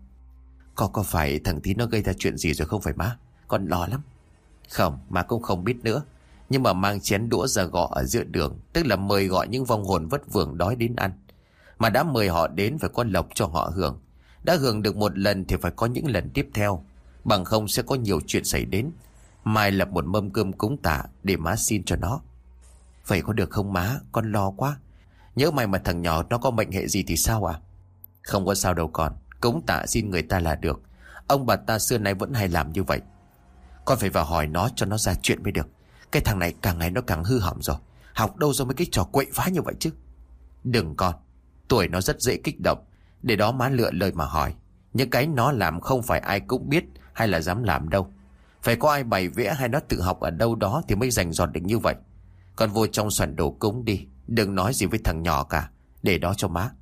S2: Có phải thằng Tí nó gây ra chuyện gì rồi không phải má? Con lo lắm. Không, má cũng không biết nữa. Nhưng mà mang chén đũa ra gõ ở giữa đường, tức là mời gọi những vong hồn vất vưởng đói đến ăn. Mà đã mời họ đến phải có lộc cho họ hưởng. Đã hưởng được một lần thì phải có những lần tiếp theo, bằng không sẽ có nhiều chuyện xảy đến. Mai lập một mâm cơm cúng tạ để má xin cho nó. Vậy có được không má? Con lo quá. Nhớ may mà thằng nhỏ nó có mệnh hệ gì thì sao à? Không có sao đâu con. Cúng tạ xin người ta là được. Ông bà ta xưa nay vẫn hay làm như vậy. Con phải vào hỏi nó cho nó ra chuyện mới được. Cái thằng này càng ngày nó càng hư hỏng rồi. Học đâu ra mấy cái trò quậy phá như vậy chứ? Đừng con. Tuổi nó rất dễ kích động. Để đó má lựa lời mà hỏi. Những cái nó làm không phải ai cũng biết hay là dám làm đâu. Phải có ai bày vẽ hay nó tự học ở đâu đó thì mới rành rọt được như vậy. Con vô trong soạn đồ cúng đi. Đừng nói gì với thằng nhỏ cả. Để đó cho má.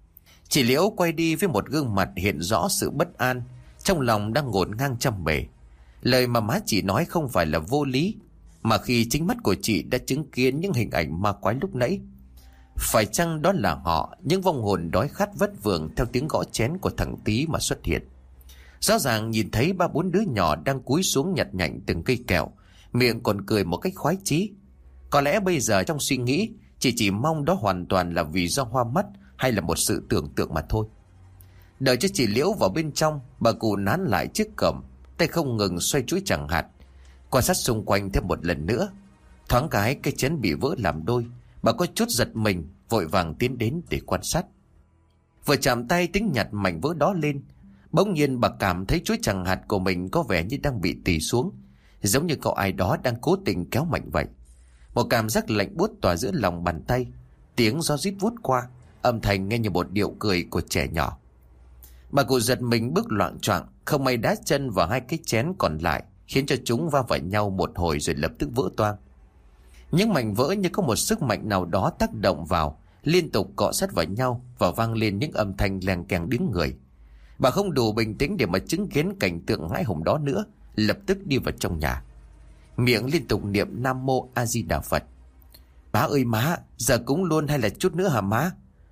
S2: Chị Liễu quay đi với một gương mặt hiện rõ sự bất an, trong lòng đang ngổn ngang trăm bề. Lời mà má chị nói không phải là vô lý, mà khi chính mắt của chị đã chứng kiến những hình ảnh ma quái lúc nãy. Phải chăng đó là họ, những vong hồn đói khát vất vưởng theo tiếng gõ chén của thằng Tý mà xuất hiện? Rõ ràng nhìn thấy 3-4 đứa nhỏ đang cúi xuống nhặt nhạnh từng cây kẹo, miệng còn cười một cách khoái chí. Có lẽ bây giờ trong suy nghĩ, chị chỉ mong đó hoàn toàn là vì do hoa mắt hay là một sự tưởng tượng mà thôi. Đợi cho chị Liễu vào bên trong, bà cụ nán lại chiếc cẩm, tay không ngừng xoay chuỗi chẳng hạt, quan sát xung quanh thêm một lần nữa. Thoáng cái chén bị vỡ làm đôi, bà có chút giật mình, vội vàng tiến đến để quan sát. Vừa chạm tay tính nhặt mảnh vỡ đó lên, bỗng nhiên bà cảm thấy chuỗi chẳng hạt của mình có vẻ như đang bị tì xuống, giống như có ai đó đang cố tình kéo mạnh vậy. Một cảm giác lạnh buốt tỏa giữa lòng bàn tay, tiếng gió rít vút qua, âm thanh nghe như một điệu cười của trẻ nhỏ. Bà cụ giật mình bước loạng choạng, không may đá chân vào hai cái chén còn lại, khiến cho chúng va vào nhau một hồi rồi lập tức vỡ toang. Những mảnh vỡ như có một sức mạnh nào đó tác động vào, liên tục cọ sát vào nhau và vang lên những âm thanh leng keng điếng người. Bà không đủ bình tĩnh để mà chứng kiến cảnh tượng hãi hùng đó nữa, lập tức đi vào trong nhà, miệng liên tục niệm Nam Mô A Di Đà Phật. Má ơi má, giờ cúng luôn hay là chút nữa hả má?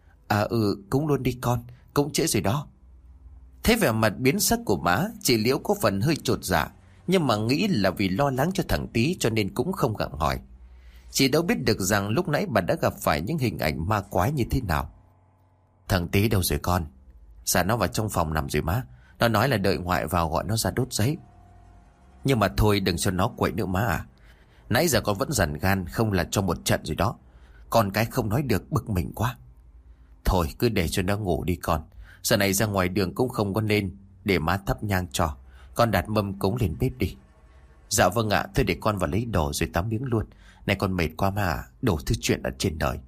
S2: Cúng luôn đi con, cũng trễ rồi đó. Thấy vẻ mặt biến sắc của má, chị Liễu có phần hơi chột dạ, nhưng mà nghĩ là vì lo lắng cho thằng Tý cho nên cũng không gặng hỏi. Chị đâu biết được rằng lúc nãy bà đã gặp phải những hình ảnh ma quái như thế nào. Thằng Tý đâu rồi con? Dạ nó vào trong phòng nằm rồi má. Nó nói là đợi ngoại vào gọi nó ra đốt giấy. Nhưng mà thôi đừng cho nó quậy nữa má à. Nãy giờ con vẫn dằn gan không là cho một trận rồi đó. Con cái không nói được bực mình quá. Thôi cứ để cho nó ngủ đi con. Giờ này ra ngoài đường cũng không có nên. Để má thắp nhang cho. Con đặt mâm cúng lên bếp đi. Dạ vâng ạ. Thôi để con vào lấy đồ rồi tắm miếng luôn. Này con mệt quá mà. Đủ thứ chuyện ở trên đời.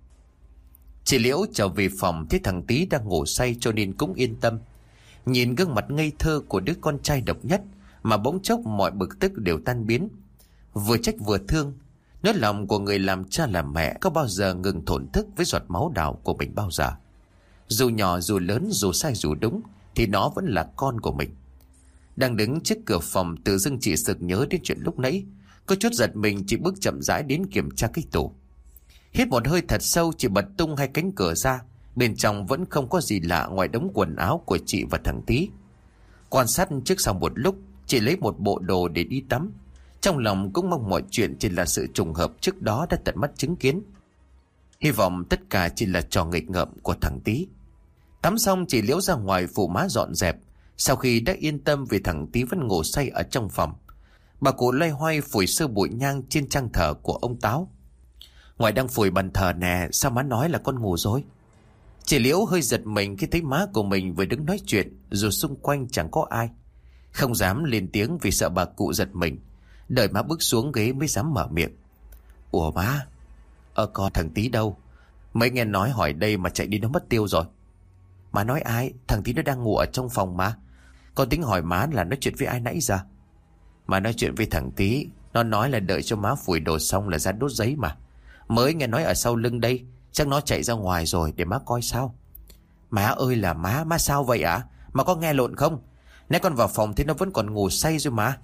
S2: Chị Liễu trở về phòng thấy thằng Tý đang ngủ say cho nên cũng yên tâm. Nhìn gương mặt ngây thơ của đứa con trai độc nhất mà bỗng chốc mọi bực tức đều tan biến. Vừa trách vừa thương. Nỗi lòng của người làm cha làm mẹ có bao giờ ngừng thổn thức với giọt máu đào của mình bao giờ. Dù nhỏ dù lớn dù sai dù đúng thì nó vẫn là con của mình. Đang đứng trước cửa phòng tự dưng chị sực nhớ đến chuyện lúc nãy. Có chút giật mình chị bước chậm rãi đến kiểm tra cái tủ. Hít một hơi thật sâu chị bật tung hai cánh cửa ra. Bên trong vẫn không có gì lạ ngoài đống quần áo của chị và thằng Tý. Quan sát trước sau một lúc chị lấy một bộ đồ để đi tắm. Trong lòng cũng mong mọi chuyện chỉ là sự trùng hợp trước đó đã tận mắt chứng kiến. Hy vọng tất cả chỉ là trò nghịch ngợm của thằng Tý. Tắm xong chị Liễu ra ngoài phụ má dọn dẹp. Sau khi đã yên tâm vì thằng Tý vẫn ngủ say ở trong phòng, bà cụ loay hoay phủi sơ bụi nhang trên trang thờ của ông Táo. Ngoài đang phủi bàn thờ nè, sao má nói là con ngủ rồi? Chị Liễu hơi giật mình khi thấy má của mình vừa đứng nói chuyện dù xung quanh chẳng có ai. Không dám lên tiếng vì sợ bà cụ giật mình. Đợi má bước xuống ghế mới dám mở miệng. Ủa má, con thằng Tý đâu? Mới nghe nói hỏi đây mà chạy đi nó mất tiêu rồi. Má nói ai? Thằng Tý nó đang ngủ ở trong phòng má. Con tính hỏi má là nói chuyện với ai nãy giờ. Má nói chuyện với thằng Tý. Nó nói là đợi cho má phủi đồ xong là ra đốt giấy mà. Mới nghe nói ở sau lưng đây. Chắc nó chạy ra ngoài rồi để má coi sao. Má ơi là má sao vậy ạ? Má có nghe lộn không? Nãy con vào phòng thì nó vẫn còn ngủ say rồi mà.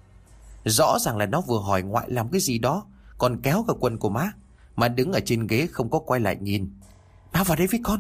S2: Rõ ràng là nó vừa hỏi ngoại làm cái gì đó, còn kéo cả quần của má. Má đứng ở trên ghế không có quay lại nhìn. Má vào đây với con.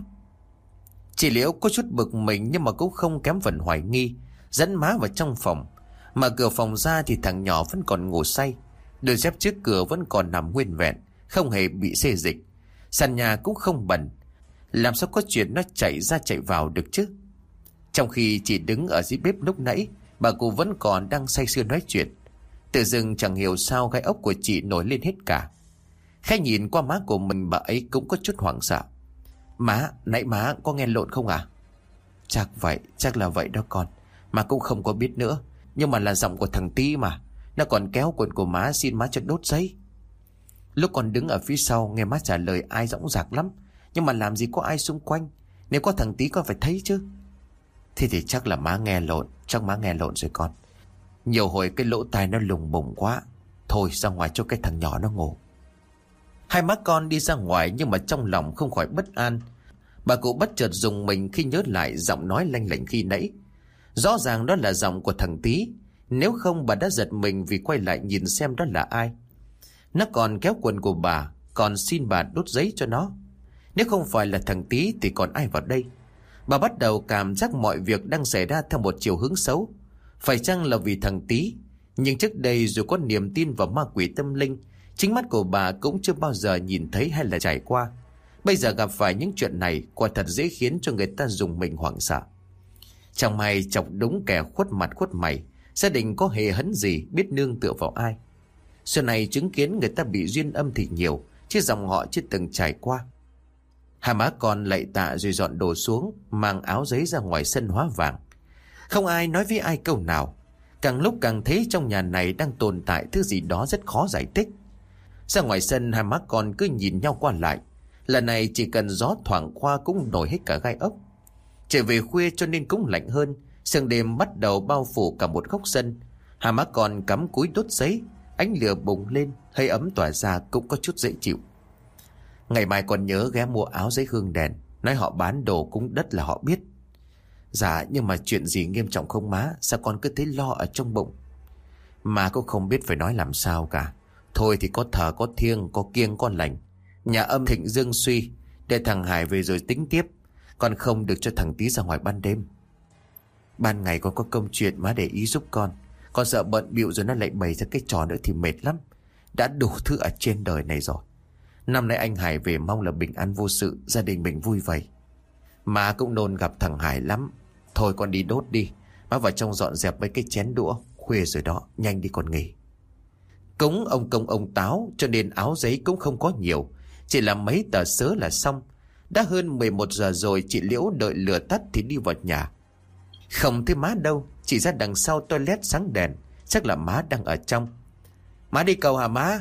S2: Chị Liễu có chút bực mình nhưng mà cũng không kém phần hoài nghi. Dẫn má vào trong phòng. Mở cửa phòng ra thì thằng nhỏ vẫn còn ngủ say. Đôi dép trước cửa vẫn còn nằm nguyên vẹn, không hề bị xê dịch. Sàn nhà cũng không bẩn. Làm sao có chuyện nó chạy ra chạy vào được chứ? Trong khi chị đứng ở dưới bếp lúc nãy, bà cụ vẫn còn đang say sưa nói chuyện. Tự dưng chẳng hiểu sao gai ốc của chị nổi lên hết cả. Khai nhìn qua má của mình bà ấy cũng có chút hoảng sợ. Má, nãy má có nghe lộn không à? Chắc vậy, chắc là vậy đó con. Má cũng không có biết nữa. Nhưng mà là giọng của thằng Tý mà. Nó còn kéo quần của má xin má cho đốt giấy. Lúc con đứng ở phía sau nghe má trả lời ai dõng dạc lắm. Nhưng mà làm gì có ai xung quanh. Nếu có thằng Tý con phải thấy chứ. Thế thì chắc là má nghe lộn. Chắc má nghe lộn rồi con. Nhiều hồi cái lỗ tai nó lùng bùng quá. Thôi ra ngoài cho cái thằng nhỏ nó ngủ. Hai má con đi ra ngoài nhưng mà trong lòng không khỏi bất an. Bà cụ bất chợt rùng mình khi nhớ lại giọng nói lanh lảnh khi nãy. Rõ ràng đó là giọng của thằng Tý. Nếu không bà đã giật mình vì quay lại nhìn xem đó là ai. Nó còn kéo quần của bà, còn xin bà đốt giấy cho nó. Nếu không phải là thằng Tý thì còn ai vào đây? Bà bắt đầu cảm giác mọi việc đang xảy ra theo một chiều hướng xấu. Phải chăng là vì thằng Tý? Nhưng trước đây dù có niềm tin vào ma quỷ tâm linh, chính mắt của bà cũng chưa bao giờ nhìn thấy hay là trải qua. Bây giờ gặp phải những chuyện này quả thật dễ khiến cho người ta rùng mình hoảng sợ. Chẳng may chọc đúng kẻ khuất mặt khuất mày, gia đình có hề hấn gì biết nương tựa vào ai. Xưa này chứng kiến người ta bị duyên âm thì nhiều, chứ dòng họ chưa từng trải qua. Hai má con lạy tạ rồi dọn đồ xuống, mang áo giấy ra ngoài sân hóa vàng. Không ai nói với ai câu nào. Càng lúc càng thấy trong nhà này đang tồn tại thứ gì đó rất khó giải thích. Ra ngoài sân hai má con cứ nhìn nhau qua lại. Lần này chỉ cần gió thoảng qua cũng nổi hết cả gai ốc. Trở về khuya cho nên cũng lạnh hơn. Sương đêm bắt đầu bao phủ cả một góc sân. Hai má con cắm cúi đốt giấy, ánh lửa bùng lên, hơi ấm tỏa ra cũng có chút dễ chịu. Ngày mai con nhớ ghé mua áo giấy hương đèn, nói họ bán đồ cúng đất là họ biết. Dạ, nhưng mà chuyện gì nghiêm trọng không má? Sao con cứ thấy lo ở trong bụng? Má cũng không biết phải nói làm sao cả. Thôi thì có thờ có thiêng, có kiêng có lành. Nhà âm thịnh dương suy, để thằng Hải về rồi tính tiếp. Con không được cho thằng Tí ra ngoài ban đêm. Ban ngày con có công chuyện má để ý giúp con. Con sợ bận bịu rồi nó lại bày ra cái trò nữa thì mệt lắm. Đã đủ thứ ở trên đời này rồi. Năm nay anh Hải về mong là bình an vô sự, gia đình mình vui vầy. Má cũng nôn gặp thằng Hải lắm. Thôi con đi đốt đi. Má vào trong dọn dẹp mấy cái chén đũa. Khuya rồi đó, nhanh đi con nghỉ. Cúng ông Công ông Táo cho nên áo giấy cũng không có nhiều, chỉ là mấy tờ sớ là xong. Đã hơn 11 giờ rồi, chị Liễu đợi lửa tắt thì đi vào nhà. Không thấy má đâu, chỉ ra đằng sau toilet sáng đèn. Chắc là má đang ở trong. Má đi cầu hả má?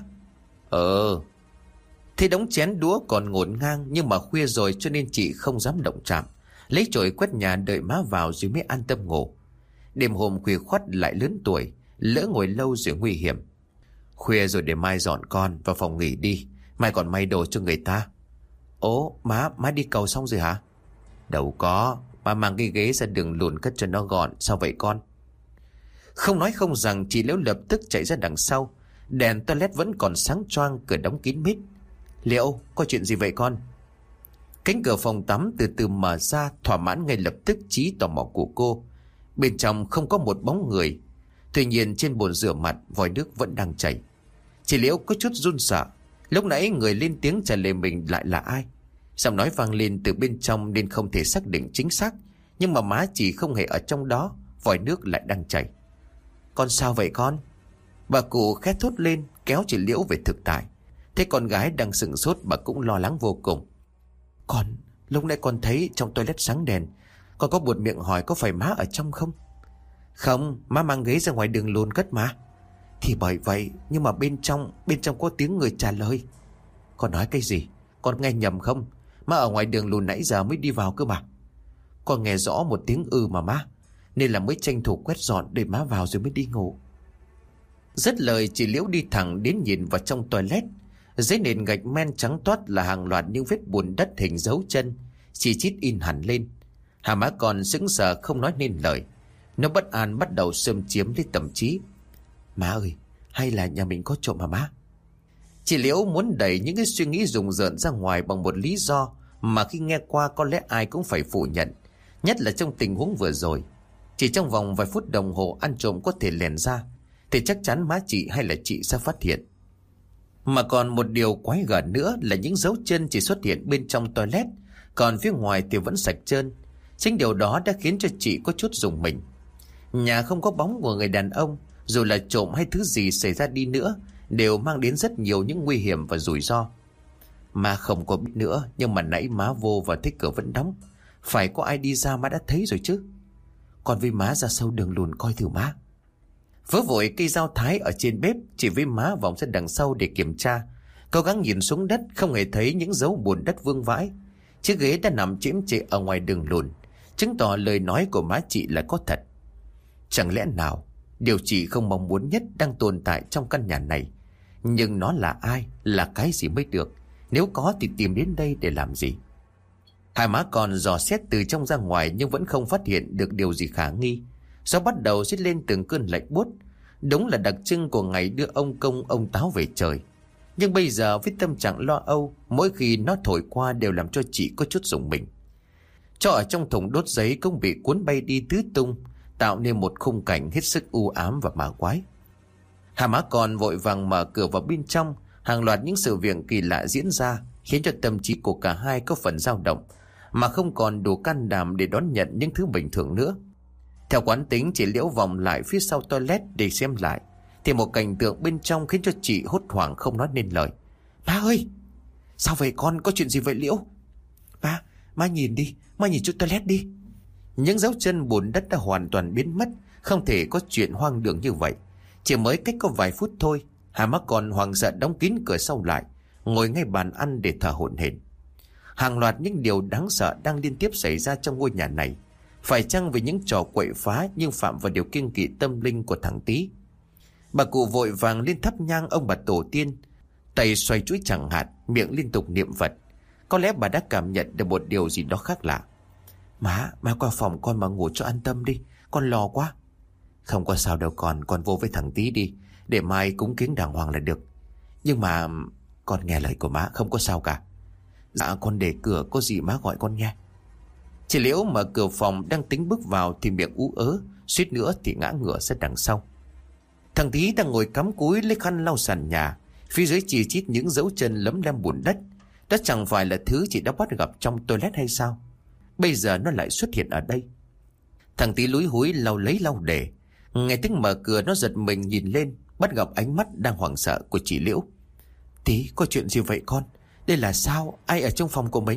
S2: Thế đống chén đũa còn ngổn ngang, nhưng mà khuya rồi cho nên chị không dám động chạm. Lấy chổi quét nhà đợi má vào rồi mới an tâm ngủ. Đêm hôm khuya khoắt lại lớn tuổi, lỡ ngồi lâu rồi nguy hiểm. Khuya rồi, để mai dọn con vào phòng nghỉ đi, mai còn may đồ cho người ta. Ố, má đi cầu xong rồi hả? Đâu có, má mang cái ghế ra đường lùn cất cho nó gọn. Sao vậy con? Không nói không rằng, chị Liễu lập tức chạy ra đằng sau. Đèn toilet vẫn còn sáng choang, cửa đóng kín mít. Liễu, có chuyện gì vậy con? Cánh cửa phòng tắm từ từ mở ra, thỏa mãn ngay lập tức trí tò mò của cô. Bên trong không có một bóng người. Tuy nhiên trên bồn rửa mặt, vòi nước vẫn đang chảy. Chị Liễu có chút run sợ. Lúc nãy người lên tiếng trả lời mình lại là ai? Giọng nói vang lên từ bên trong nên không thể xác định chính xác. Nhưng mà má chị không hề ở trong đó, vòi nước lại đang chảy. Con sao vậy con? Bà cụ khét thốt lên, kéo chị Liễu về thực tại. Thế con gái đang sững sốt, bà cũng lo lắng vô cùng. Con, lúc nãy con thấy trong toilet sáng đèn. Con có buột miệng hỏi có phải má ở trong không? Không, má mang ghế ra ngoài đường lùn cất mà. Thì bởi vậy, nhưng mà bên trong có tiếng người trả lời. Con nói cái gì? Con nghe nhầm không? Má ở ngoài đường lùn nãy giờ mới đi vào cơ mà. Con nghe rõ một tiếng mà má, nên là mới tranh thủ quét dọn để má vào rồi mới đi ngủ. Dứt lời, chị Liễu đi thẳng đến nhìn vào trong toilet. Dưới nền gạch men trắng toát là hàng loạt những vết bùn đất hình dấu chân, chỉ chít in hẳn lên. Hà má còn sững sờ không nói nên lời. Nó bất an bắt đầu xâm chiếm lấy tâm trí. Má ơi, hay là nhà mình có trộm hả má? Chị Liễu muốn đẩy những cái suy nghĩ rùng rợn ra ngoài bằng một lý do mà khi nghe qua có lẽ ai cũng phải phủ nhận, nhất là trong tình huống vừa rồi. Chỉ trong vòng vài phút đồng hồ ăn trộm có thể lèn ra thì chắc chắn má chị hay là chị sẽ phát hiện. Mà còn một điều quái gở nữa là những dấu chân chỉ xuất hiện bên trong toilet, còn phía ngoài thì vẫn sạch trơn. Chính điều đó đã khiến cho chị có chút rùng mình. Nhà không có bóng của người đàn ông, dù là trộm hay thứ gì xảy ra đi nữa đều mang đến rất nhiều những nguy hiểm và rủi ro. Má không có biết nữa, nhưng mà nãy má vô và thấy cửa vẫn đóng. Phải có ai đi ra má đã thấy rồi chứ. Còn với má ra sâu đường lùn coi thử má. Vớ vội cây dao thái ở trên bếp, chỉ với má vòng ra đằng sau để kiểm tra. Cố gắng nhìn xuống đất, không hề thấy những dấu bùn đất vương vãi. Chiếc ghế đã nằm chễm chệ ở ngoài đường lùn, chứng tỏ lời nói của má chị là có thật. Chẳng lẽ nào điều chị không mong muốn nhất đang tồn tại trong căn nhà này? Nhưng nó là ai, là cái gì mới được? Nếu có thì tìm đến đây để làm gì? Hai má còn dò xét từ trong ra ngoài nhưng vẫn không phát hiện được điều gì khả nghi. Gió bắt đầu rít lên từng cơn lạnh buốt. Đúng là đặc trưng của ngày đưa ông Công ông Táo về trời. Nhưng bây giờ với tâm trạng lo âu, mỗi khi nó thổi qua đều làm cho chị có chút rùng mình. Cho ở trong thùng đốt giấy cũng bị cuốn bay đi tứ tung, tạo nên một khung cảnh hết sức u ám và ma quái. Hà má còn vội vàng mở cửa vào bên trong. Hàng loạt những sự việc kỳ lạ diễn ra khiến cho tâm trí của cả hai có phần dao động, mà không còn đủ can đảm để đón nhận những thứ bình thường nữa. Theo quán tính, chị Liễu vòng lại phía sau toilet để xem lại, thì một cảnh tượng bên trong khiến cho chị hốt hoảng không nói nên lời. Má ơi! Sao vậy con? Có chuyện gì vậy Liễu? Má nhìn đi, má nhìn chỗ toilet đi. Những dấu chân bùn đất đã hoàn toàn biến mất. Không thể có chuyện hoang đường như vậy. Chỉ mới cách có vài phút thôi, Hà má còn hoảng sợ đóng kín cửa sau lại, ngồi ngay bàn ăn để thở hổn hển. Hàng loạt những điều đáng sợ đang liên tiếp xảy ra trong ngôi nhà này. Phải chăng vì những trò quậy phá nhưng phạm vào điều kiêng kỵ tâm linh của thằng Tí? Bà cụ vội vàng lên thắp nhang ông bà tổ tiên, tay xoay chuỗi chẳng hạt, miệng liên tục niệm Phật. Có lẽ bà đã cảm nhận được một điều gì đó khác lạ. Má qua phòng con mà ngủ cho an tâm đi, con lo quá. Không có sao đâu con vô với thằng Tí đi, để mai cúng kiến đàng hoàng là được. Nhưng mà con nghe lời của má, không có sao cả. Dạ con để cửa, có gì má gọi con nghe. Chị Liễu mở cửa phòng đang tính bước vào thì miệng ú ớ, suýt nữa thì ngã ngửa ra đằng sau. Thằng Tí đang ngồi cắm cúi lấy khăn lau sàn nhà, phía dưới chi chít những dấu chân lấm lem bùn đất. Đó chẳng phải là thứ chị đã bắt gặp trong toilet hay sao? Bây giờ nó lại xuất hiện ở đây. Thằng Tí lúi húi lau lấy lau để. Nghe tiếng mở cửa nó giật mình nhìn lên, bắt gặp ánh mắt đang hoảng sợ của chị Liễu. Tí, có chuyện gì vậy con? Đây là sao? Ai ở trong phòng của mình?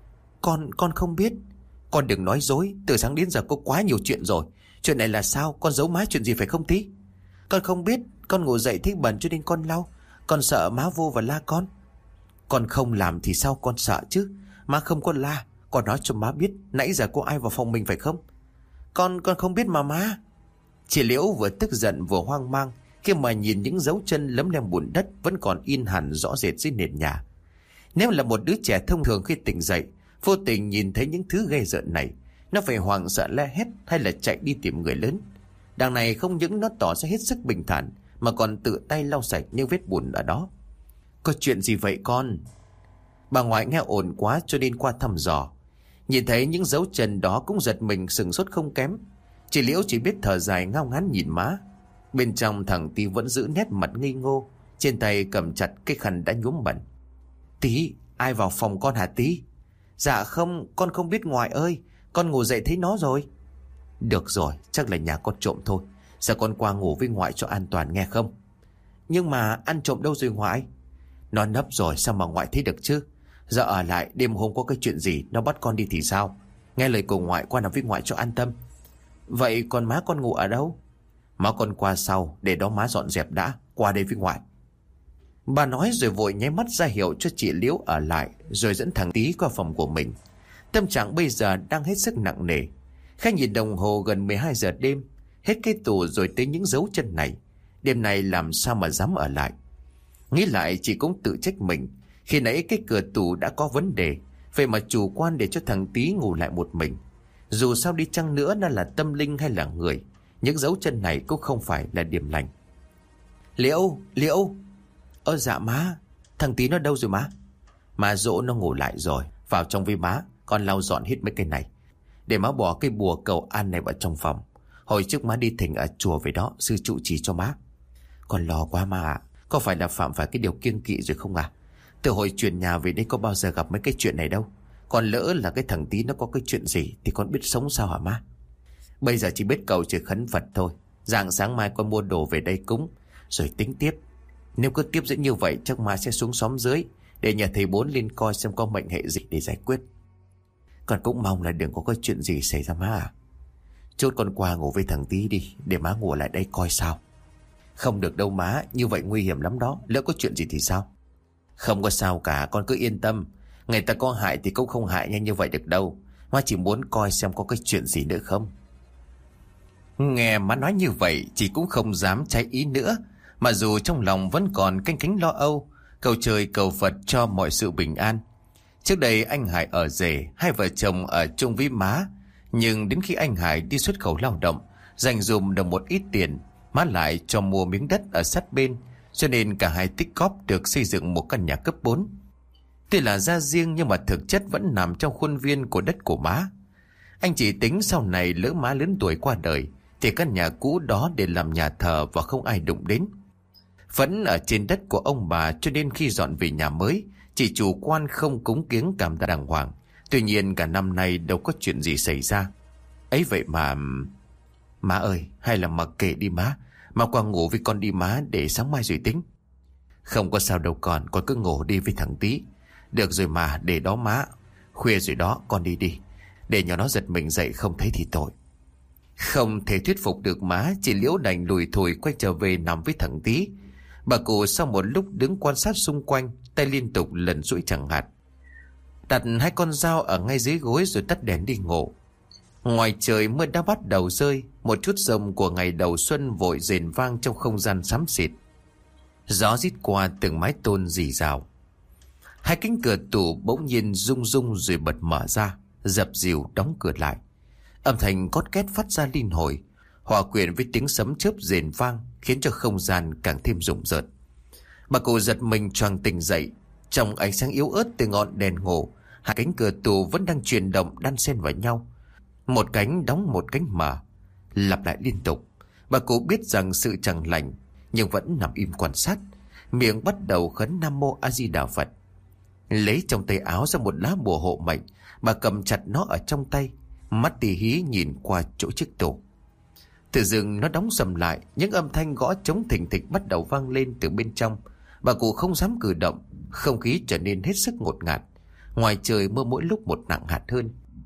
S2: Con không biết. Con đừng nói dối, từ sáng đến giờ có quá nhiều chuyện rồi. Chuyện này là sao? Con giấu má chuyện gì phải không Tí? Con không biết, con ngủ dậy thấy bẩn cho nên con lau. Con sợ má vô và la con. Con không làm thì sao con sợ chứ? Má không có la. Con nói cho má biết nãy giờ có ai vào phòng mình phải không? Con không biết mà má. Chị Liễu vừa tức giận vừa hoang mang khi mà nhìn những dấu chân lấm lem bùn đất vẫn còn in hẳn rõ rệt dưới nền nhà. Nếu là một đứa trẻ thông thường khi tỉnh dậy, vô tình nhìn thấy những thứ ghê rợn này, nó phải hoảng sợ la hét hay là chạy đi tìm người lớn. Đằng này không những nó tỏ ra hết sức bình thản mà còn tự tay lau sạch những vết bùn ở đó. Có chuyện gì vậy con? Bà ngoại nghe ồn quá cho nên qua thăm dò. Nhìn thấy những dấu chân đó cũng giật mình sửng sốt không kém. Chị Liễu chỉ biết thở dài ngao ngán nhìn má. Bên trong thằng Tí vẫn giữ nét mặt ngây ngô, trên tay cầm chặt cái khăn đã nhuốm bẩn. Tí, ai vào phòng con hả Tí? Dạ không, con không biết ngoại ơi. Con ngủ dậy thấy nó rồi. Được rồi, chắc là nhà con trộm thôi. Giờ con qua ngủ với ngoại cho an toàn nghe không? Nhưng mà ăn trộm đâu rồi ngoại? Nó nấp rồi sao mà ngoại thấy được chứ? Giờ ở lại đêm hôm có cái chuyện gì nó bắt con đi thì sao? Nghe lời của ngoại qua nằm với ngoại cho an tâm. Vậy còn má con ngủ ở đâu? Má con qua sau, để đó má dọn dẹp đã, qua đây với ngoại. Bà nói rồi vội nháy mắt ra hiệu cho chị Liễu ở lại, rồi dẫn thằng Tí qua phòng của mình. Tâm trạng bây giờ đang hết sức nặng nề. Khanh nhìn đồng hồ gần 12 giờ đêm, hết cái tủ rồi tới những dấu chân này. Đêm này làm sao mà dám ở lại? Nghĩ lại chị cũng tự trách mình. Khi nãy cái cửa tủ đã có vấn đề, vậy mà chủ quan để cho thằng Tí ngủ lại một mình. Dù sao đi chăng nữa nó là tâm linh hay là người, những dấu chân này cũng không phải là điểm lành. Liễu. Dạ má, thằng Tí nó đâu rồi má? Má dỗ nó ngủ lại rồi, vào trong với má, con lau dọn hết mấy cái này. Để má bỏ cái bùa cầu an này vào trong phòng. Hồi trước má đi thỉnh ở chùa về đó, sư trụ trì cho má. Con lo quá má ạ, có phải là phạm phải cái điều kiêng kỵ rồi không à? Từ hồi chuyển nhà về đây có bao giờ gặp mấy cái chuyện này đâu. Còn lỡ là cái thằng Tí nó có cái chuyện gì thì con biết sống sao hả má? Bây giờ chỉ biết cầu trời khấn Phật thôi. Rạng sáng mai con mua đồ về đây cúng, rồi tính tiếp. Nếu cứ tiếp diễn như vậy chắc má sẽ xuống xóm dưới để nhờ thầy Bốn lên coi xem có mệnh hệ gì để giải quyết. Con cũng mong là đừng có cái chuyện gì xảy ra má à. Chốt con qua ngủ với thằng Tí đi, để má ngủ lại đây coi sao. Không được đâu má, như vậy nguy hiểm lắm đó. Lỡ có chuyện gì thì sao? Không có sao cả, con cứ yên tâm. Người ta có hại thì cũng không hại nhanh như vậy được đâu. Má chỉ muốn coi xem có cái chuyện gì nữa không. Nghe má nói như vậy, chị cũng không dám trái ý nữa. Mà dù trong lòng vẫn còn canh cánh lo âu, cầu trời cầu Phật cho mọi sự bình an. Trước đây anh Hải ở rể, hai vợ chồng ở chung với má. Nhưng đến khi anh Hải đi xuất khẩu lao động, dành dụm được một ít tiền, má lại cho mua miếng đất ở sát bên, cho nên cả hai tích góp được xây dựng một căn nhà cấp 4. Tuy là gia riêng nhưng mà thực chất vẫn nằm trong khuôn viên của đất của má. Anh chỉ tính sau này lỡ má lớn tuổi qua đời thì căn nhà cũ đó để làm nhà thờ và không ai đụng đến. Vẫn ở trên đất của ông bà cho nên khi dọn về nhà mới, chỉ chủ quan không cúng kiếng cảm tạ đàng hoàng. Tuy nhiên cả năm nay đâu có chuyện gì xảy ra. Ấy vậy mà... Má ơi, hay là mặc kệ đi má. Má qua ngủ với con đi má, để sáng mai rồi tính. Không có sao đâu con cứ ngủ đi với thằng Tí. Được rồi mà, để đó má. Khuya rồi đó, con đi đi. Để nhỏ nó giật mình dậy không thấy thì tội. Không thể thuyết phục được má, chị Liễu đành lùi thủi quay trở về nằm với thằng Tí. Bà cụ sau một lúc đứng quan sát xung quanh, tay liên tục lần duỗi chẳng hạt. Đặt hai con dao ở ngay dưới gối rồi tắt đèn đi ngủ. Ngoài trời mưa đã bắt đầu rơi, một chút rông của ngày đầu xuân vội rền vang trong không gian xám xịt. Gió rít qua từng mái tôn rì rào. Hai cánh cửa tủ bỗng nhiên rung rung rồi bật mở ra, dập dìu đóng cửa lại. Âm thanh cót két phát ra liên hồi, hòa quyện với tiếng sấm chớp rền vang, khiến cho không gian càng thêm rùng rợn. Bà cụ giật mình choàng tỉnh dậy. Trong ánh sáng yếu ớt từ ngọn đèn ngủ, hai cánh cửa tủ vẫn đang chuyển động đan xen vào nhau. Một cánh đóng, một cánh mở, lặp lại liên tục. Bà cụ biết rằng sự chẳng lành, nhưng vẫn nằm im quan sát, miệng bắt đầu khấn Nam Mô A Di Đà Phật. Lấy trong tay áo ra một lá bùa hộ mệnh, bà cầm chặt nó ở trong tay, mắt tì hí nhìn qua chỗ chiếc tủ. Tự dưng nó đóng sầm lại, những âm thanh gõ trống thình thịch bắt đầu vang lên từ bên trong. Bà cụ không dám cử động, không khí trở nên hết sức ngột ngạt. Ngoài trời mưa mỗi lúc một nặng hạt hơn.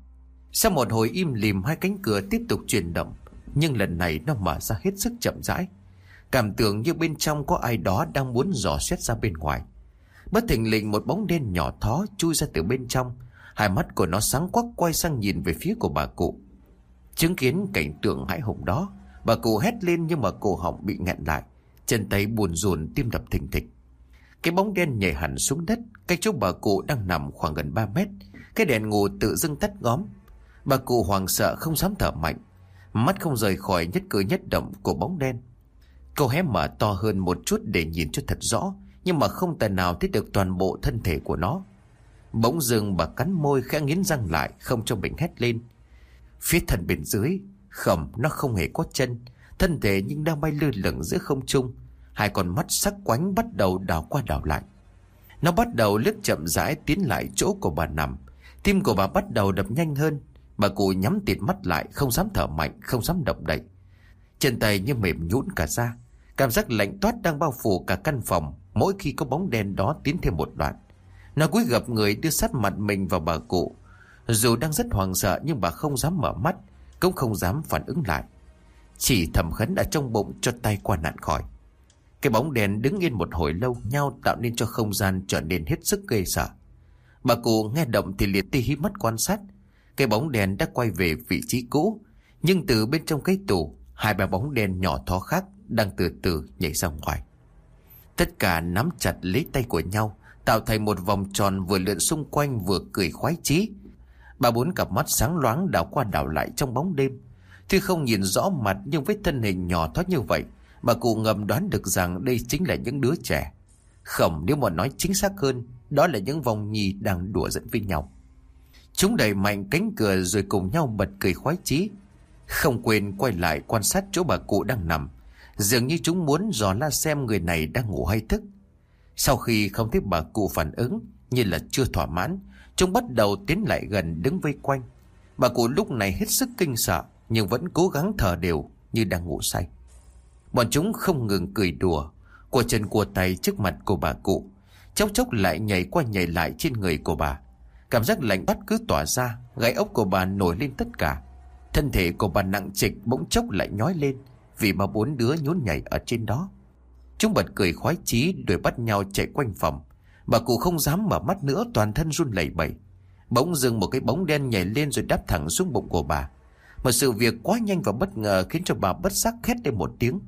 S2: Sau một hồi im lìm, hai cánh cửa tiếp tục chuyển động, nhưng lần này nó mở ra hết sức chậm rãi, cảm tưởng như bên trong có ai đó đang muốn dò xét ra bên ngoài. Bất thình lình một bóng đen nhỏ thó chui ra từ bên trong. Hai mắt của nó sáng quắc quay sang nhìn về phía của bà cụ. Chứng kiến cảnh tượng hãi hùng đó, bà cụ hét lên nhưng mà cổ họng bị nghẹn lại, chân tay buồn rùn, tim đập thình thịch. Cái bóng đen nhảy hẳn xuống đất, cách chỗ bà cụ đang nằm khoảng gần 3 mét. Cái đèn ngủ tự dưng tắt ngóm. Bà cụ hoảng sợ không dám thở mạnh, mắt không rời khỏi nhất cử nhất động của bóng đen. Cô hé mở to hơn một chút để nhìn cho thật rõ, nhưng mà không tài nào thấy được toàn bộ thân thể của nó. Bỗng dưng bà cắn môi khẽ nghiến răng lại, không cho mình hét lên. Phía thân bên dưới, khẩm nó không hề có chân, thân thể nhưng đang bay lơ lửng giữa không trung. Hai con mắt sắc quánh bắt đầu đảo qua đảo lại. Nó bắt đầu lướt chậm rãi tiến lại chỗ của bà nằm. Tim của bà bắt đầu đập nhanh hơn. Bà cụ nhắm tịt mắt lại, không dám thở mạnh, không dám động đậy. Chân tay như mềm nhũn cả ra. Cảm giác lạnh toát đang bao phủ cả căn phòng mỗi khi có bóng đen đó tiến thêm một đoạn. Nó cúi gập người đưa sát mặt mình vào bà cụ. Dù đang rất hoảng sợ nhưng bà không dám mở mắt, cũng không dám phản ứng lại, chỉ thầm khấn ở trong bụng cho tai qua nạn khỏi. Cái bóng đèn đứng yên một hồi lâu nhau, tạo nên cho không gian trở nên hết sức ghê sợ. Bà cụ nghe động thì liền tì hí mắt quan sát. Cái bóng đèn đã quay về vị trí cũ, nhưng từ bên trong cái tủ, hai ba bóng đen nhỏ thó khác đang từ từ nhảy ra ngoài. Tất cả nắm chặt lấy tay của nhau, tạo thành một vòng tròn vừa lượn xung quanh vừa cười khoái chí. Bà bốn cặp mắt sáng loáng đảo qua đảo lại trong bóng đêm. Tuy không nhìn rõ mặt nhưng với thân hình nhỏ thó như vậy, bà cụ ngầm đoán được rằng đây chính là những đứa trẻ. Không, nếu mà nói chính xác hơn, đó là những vòng nhi đang đùa giỡn với nhau. Chúng đẩy mạnh cánh cửa rồi cùng nhau bật cười khoái chí, không quên quay lại quan sát chỗ bà cụ đang nằm, dường như chúng muốn dò la xem người này đang ngủ hay thức. Sau khi không thấy bà cụ phản ứng, như là chưa thỏa mãn, chúng bắt đầu tiến lại gần đứng vây quanh. Bà cụ lúc này hết sức kinh sợ, nhưng vẫn cố gắng thở đều như đang ngủ say. Bọn chúng không ngừng cười đùa, của chân của tay trước mặt của bà cụ, chốc chốc lại nhảy qua nhảy lại trên người của bà. Cảm giác lạnh toát cứ tỏa ra, gáy ốc của bà nổi lên tất cả. Thân thể của bà nặng trịch bỗng chốc lại nhói lên, vì mà bốn đứa nhún nhảy ở trên đó. Chúng bật cười khoái chí đuổi bắt nhau chạy quanh phòng. Bà cụ không dám mở mắt nữa, toàn thân run lẩy bẩy. Bỗng dưng một cái bóng đen nhảy lên rồi đáp thẳng xuống bụng của bà. Một sự việc quá nhanh và bất ngờ khiến cho bà bất giác hét lên một tiếng.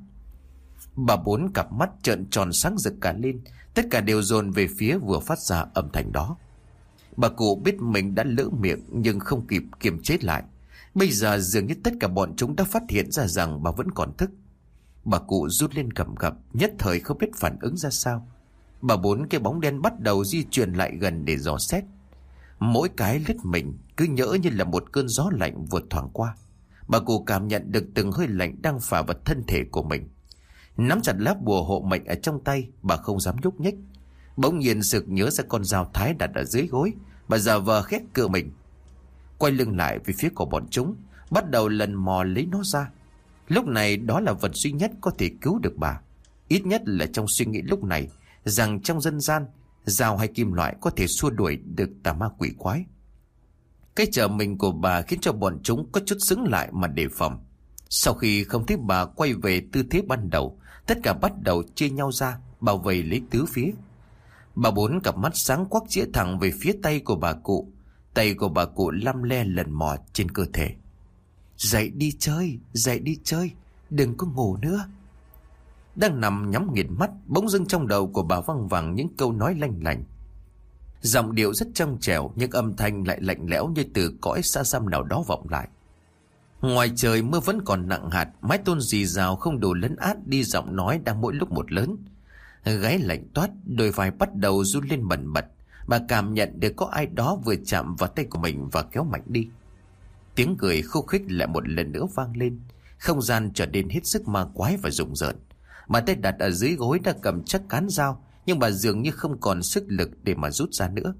S2: Bà bốn cặp mắt trợn tròn sáng rực cả lên, tất cả đều dồn về phía vừa phát ra âm thanh đó. Bà cụ biết mình đã lỡ miệng nhưng không kịp kiềm chế lại. Bây giờ dường như tất cả bọn chúng đã phát hiện ra rằng bà vẫn còn thức. Bà cụ rút lên cầm cập, nhất thời không biết phản ứng ra sao. Bà bốn cái bóng đen bắt đầu di chuyển lại gần để dò xét. Mỗi cái lướt mình cứ nhỡ như là một cơn gió lạnh vượt thoảng qua. Bà cụ cảm nhận được từng hơi lạnh đang phả vào thân thể của mình. Nắm chặt lá bùa hộ mệnh ở trong tay, bà không dám nhúc nhích. Bỗng nhiên sực nhớ ra con dao thái đặt ở dưới gối. Bà giả vờ khét cựa mình, quay lưng lại về phía của bọn chúng, bắt đầu lần mò lấy nó ra. Lúc này đó là vật duy nhất có thể cứu được bà. Ít nhất là trong suy nghĩ lúc này, rằng trong dân gian, dao hay kim loại có thể xua đuổi được tà ma quỷ quái. Cái trở mình của bà khiến cho bọn chúng có chút sững lại mà đề phòng. Sau khi không thấy bà quay về tư thế ban đầu, tất cả bắt đầu chia nhau ra, bao vây lấy tứ phía. Bà bốn cặp mắt sáng quắc chĩa thẳng về phía tay của bà cụ. Tay của bà cụ lăm le lần mò trên cơ thể. Dậy đi chơi, đừng có ngủ nữa. Đang nằm nhắm nghiền mắt, bỗng dưng trong đầu của bà văng vẳng những câu nói lanh lành. Giọng điệu rất trong trẻo, nhưng âm thanh lại lạnh lẽo như từ cõi xa xăm nào đó vọng lại. Ngoài trời mưa vẫn còn nặng hạt, mái tôn rì rào không đủ lấn át đi giọng nói đang mỗi lúc một lớn. Gáy lạnh toát, đôi vai bắt đầu run lên bần bật. Bà cảm nhận được có ai đó vừa chạm vào tay của mình và kéo mạnh đi. Tiếng cười khúc khích lại một lần nữa vang lên. Không gian trở nên hết sức ma quái và rùng rợn. Bàn tay đặt ở dưới gối đã cầm chắc cán dao, nhưng bà dường như không còn sức lực để mà rút ra nữa.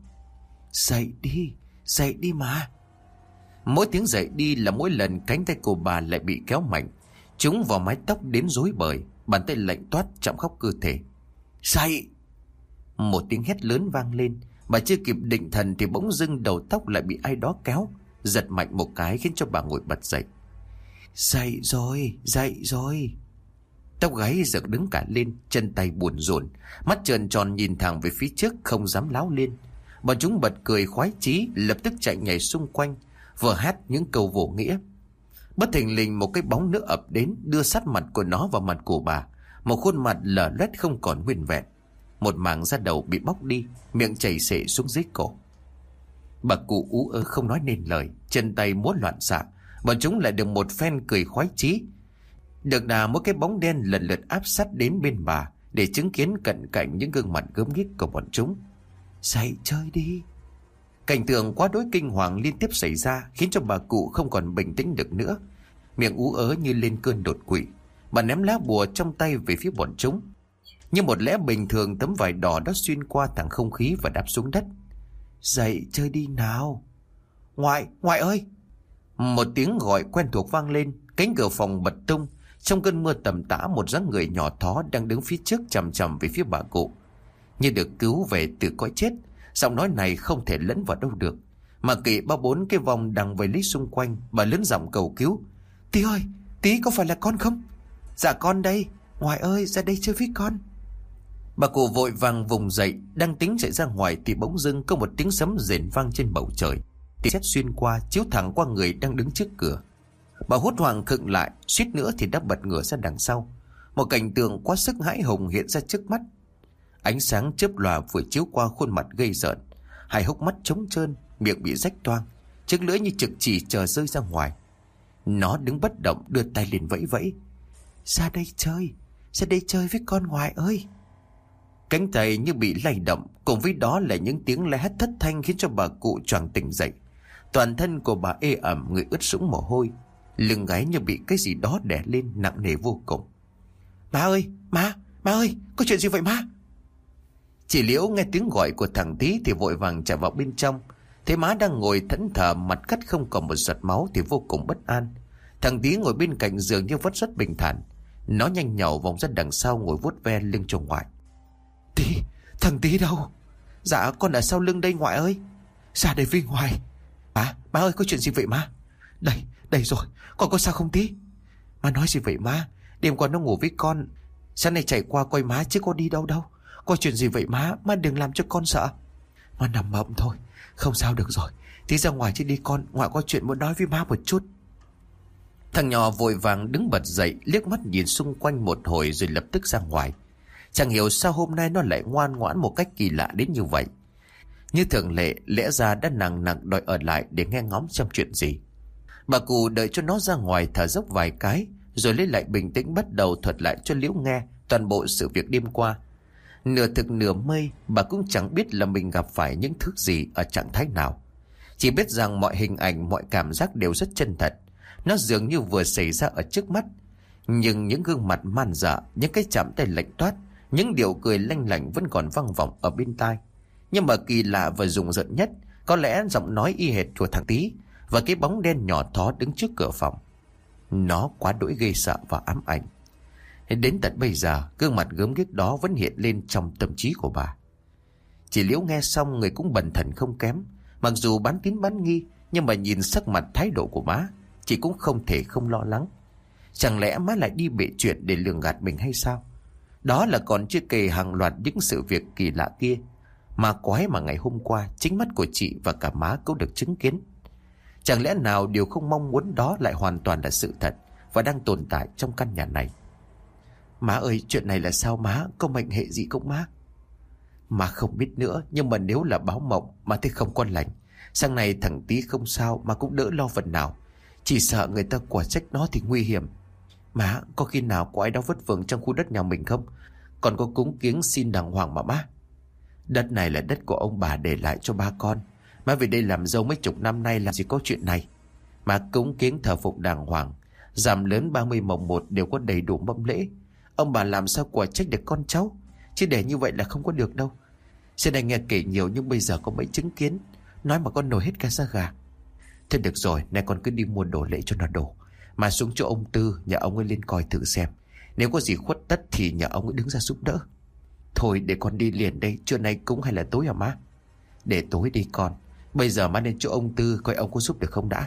S2: Dậy đi mà. Mỗi tiếng dậy đi là mỗi lần cánh tay của bà lại bị kéo mạnh, trúng vào mái tóc đến rối bời. Bàn tay lạnh toát chạm khóc cơ thể. Dậy! Một tiếng hét lớn vang lên. Bà chưa kịp định thần thì bỗng dưng đầu tóc lại bị ai đó kéo, giật mạnh một cái khiến cho bà ngồi bật dậy. Dậy rồi. Tóc gáy giật đứng cả lên, chân tay buồn rộn, mắt trợn tròn nhìn thẳng về phía trước không dám láo lên. Bọn chúng bật cười khoái chí, lập tức chạy nhảy xung quanh, vừa hát những câu vô nghĩa. Bất thình lình một cái bóng nữa ập đến, đưa sát mặt của nó vào mặt của bà. Một khuôn mặt lở loét không còn nguyên vẹn, một mảng da đầu bị bóc đi, miệng chảy xệ xuống dưới cổ. Bà cụ ú ớ không nói nên lời, chân tay múa loạn xạ. Bọn chúng lại được một phen cười khoái chí. Được đà mỗi cái bóng đen lần lượt áp sát đến bên bà để chứng kiến cận cảnh những gương mặt gớm ghiếc của bọn chúng. Dậy chơi đi. Cảnh tượng quá đối kinh hoàng liên tiếp xảy ra khiến cho bà cụ không còn bình tĩnh được nữa. Miệng ú ớ như lên cơn đột quỵ. Bà ném lá bùa trong tay về phía bọn chúng. Như một lẽ bình thường, tấm vải đỏ đã xuyên qua tầng không khí và đáp xuống đất. Dậy chơi đi nào. Ngoại ơi! Một tiếng gọi quen thuộc vang lên. Cánh cửa phòng bật tung. Trong cơn mưa tầm tã, một dáng người nhỏ thó đang đứng phía trước chằm chằm về phía bà cụ, như được cứu về từ cõi chết. Giọng nói này không thể lẫn vào đâu được. Mà kỵ ba bốn cái vòng đằng vây lấy xung quanh, bà lớn giọng cầu cứu. Tí ơi, Tí có phải là con không? Dạ con đây. Ngoại ơi, ra đây chơi với con. Bà cụ vội vàng vùng dậy, đang tính chạy ra ngoài thì bỗng dưng có một tiếng sấm rền vang trên bầu trời. Tiếng sét xuyên qua, chiếu thẳng qua người đang đứng trước cửa. Bà hốt hoảng khựng lại, suýt nữa thì đã bật ngửa ra đằng sau. Một cảnh tượng quá sức hãi hùng hiện ra trước mắt. Ánh sáng chớp lòa vừa chiếu qua khuôn mặt gây rợn, hai hốc mắt trống trơn, miệng bị rách toang, chiếc lưỡi như trực chỉ chờ rơi ra ngoài. Nó đứng bất động, đưa tay lên vẫy vẫy. Ra đây chơi với con ngoại ơi. Cánh tay như bị lay động, cùng với đó là những tiếng la hét thất thanh khiến cho bà cụ choàng tỉnh dậy. Toàn thân của bà ê ẩm, người ướt sũng mồ hôi, lưng gáy như bị cái gì đó đè lên nặng nề vô cùng. Má ơi, má ơi, có chuyện gì vậy má? Chị Liễu nghe tiếng gọi của thằng Tí thì vội vàng chạy vào bên trong. Thấy má đang ngồi thẫn thờ, mặt cắt không còn một giọt máu thì vô cùng bất an. Thằng Tí ngồi bên cạnh giường như vẫn rất bình thản. Nó nhanh nhảu vòng ra đằng sau ngồi vuốt ve lưng cho ngoại. Tí, thằng Tí đâu? Dạ con ở sau lưng đây ngoại ơi. Ra đây với ngoại. Má ơi, có chuyện gì vậy má? Đây rồi, con có sao không Tí? Má nói gì vậy má? Đêm qua nó ngủ với con, sáng nay chạy qua coi má chứ có đi đâu. Có chuyện gì vậy má? Má đừng làm cho con sợ. Má nằm mộng thôi, không sao được rồi. Tí ra ngoài chứ đi con, ngoại có chuyện muốn nói với má một chút. Thằng nhỏ vội vàng đứng bật dậy, liếc mắt nhìn xung quanh một hồi rồi lập tức ra ngoài. Chẳng hiểu sao hôm nay nó lại ngoan ngoãn một cách kỳ lạ đến như vậy. Như thường lệ, lẽ ra đã nặng đòi ở lại để nghe ngóng xem chuyện gì. Bà cụ đợi cho nó ra ngoài thở dốc vài cái, rồi lấy lại bình tĩnh bắt đầu thuật lại cho Liễu nghe toàn bộ sự việc đêm qua. Nửa thực nửa mây, bà cũng chẳng biết là mình gặp phải những thứ gì ở trạng thái nào. Chỉ biết rằng mọi hình ảnh, mọi cảm giác đều rất chân thật. Nó dường như vừa xảy ra ở trước mắt. Nhưng những gương mặt man dợ, những cái chạm tay lạnh toát, những điệu cười lanh lảnh vẫn còn vang vọng ở bên tai. Nhưng mà kỳ lạ và rùng rợn nhất có lẽ giọng nói y hệt của thằng Tí và cái bóng đen nhỏ thó đứng trước cửa phòng. Nó quá đỗi ghê sợ và ám ảnh. Đến tận bây giờ, gương mặt gớm ghiếc đó vẫn hiện lên trong tâm trí của bà. Chị Liễu nghe xong người cũng bần thần không kém. Mặc dù bán tín bán nghi, nhưng mà nhìn sắc mặt thái độ của má, chị cũng không thể không lo lắng. Chẳng lẽ má lại đi bịa chuyện để lường gạt mình hay sao? Đó là còn chưa kể hàng loạt những sự việc kỳ lạ kia, ma quái mà ngày hôm qua chính mắt của chị và cả má cũng được chứng kiến. Chẳng lẽ nào điều không mong muốn đó lại hoàn toàn là sự thật và đang tồn tại trong căn nhà này? Má ơi, chuyện này là sao má? Có mệnh hệ gì không má? Má không biết nữa, nhưng mà nếu là báo mộng mà thấy không con lành, sang này thằng Tí không sao mà cũng đỡ lo phần nào. Chỉ sợ người ta quả trách nó thì nguy hiểm. Má, có khi nào có ai đó vất vưởng trong khu đất nhà mình không? Còn có cúng kiếng xin đàng hoàng mà má. Đất này là đất của ông bà để lại cho ba con. Má về đây làm dâu mấy chục năm nay làm gì có chuyện này. Má cúng kiếng thờ phụng đàng hoàng, giảm lớn 30 mồng 1 đều có đầy đủ mâm lễ. Ông bà làm sao quả trách được con cháu, chứ để như vậy là không có được đâu. Xin anh nghe kể nhiều nhưng bây giờ có mấy chứng kiến, nói mà con nổi hết cả da gà. Thế được rồi, nay con cứ đi mua đồ lễ cho nó đồ, mà xuống chỗ ông Tư, nhờ ông ấy lên coi thử xem. Nếu có gì khuất tất thì nhờ ông ấy đứng ra giúp đỡ. Thôi để con đi liền đây, trưa nay cúng hay là tối hả má? Để tối đi con, bây giờ má lên chỗ ông Tư coi ông có giúp được không đã.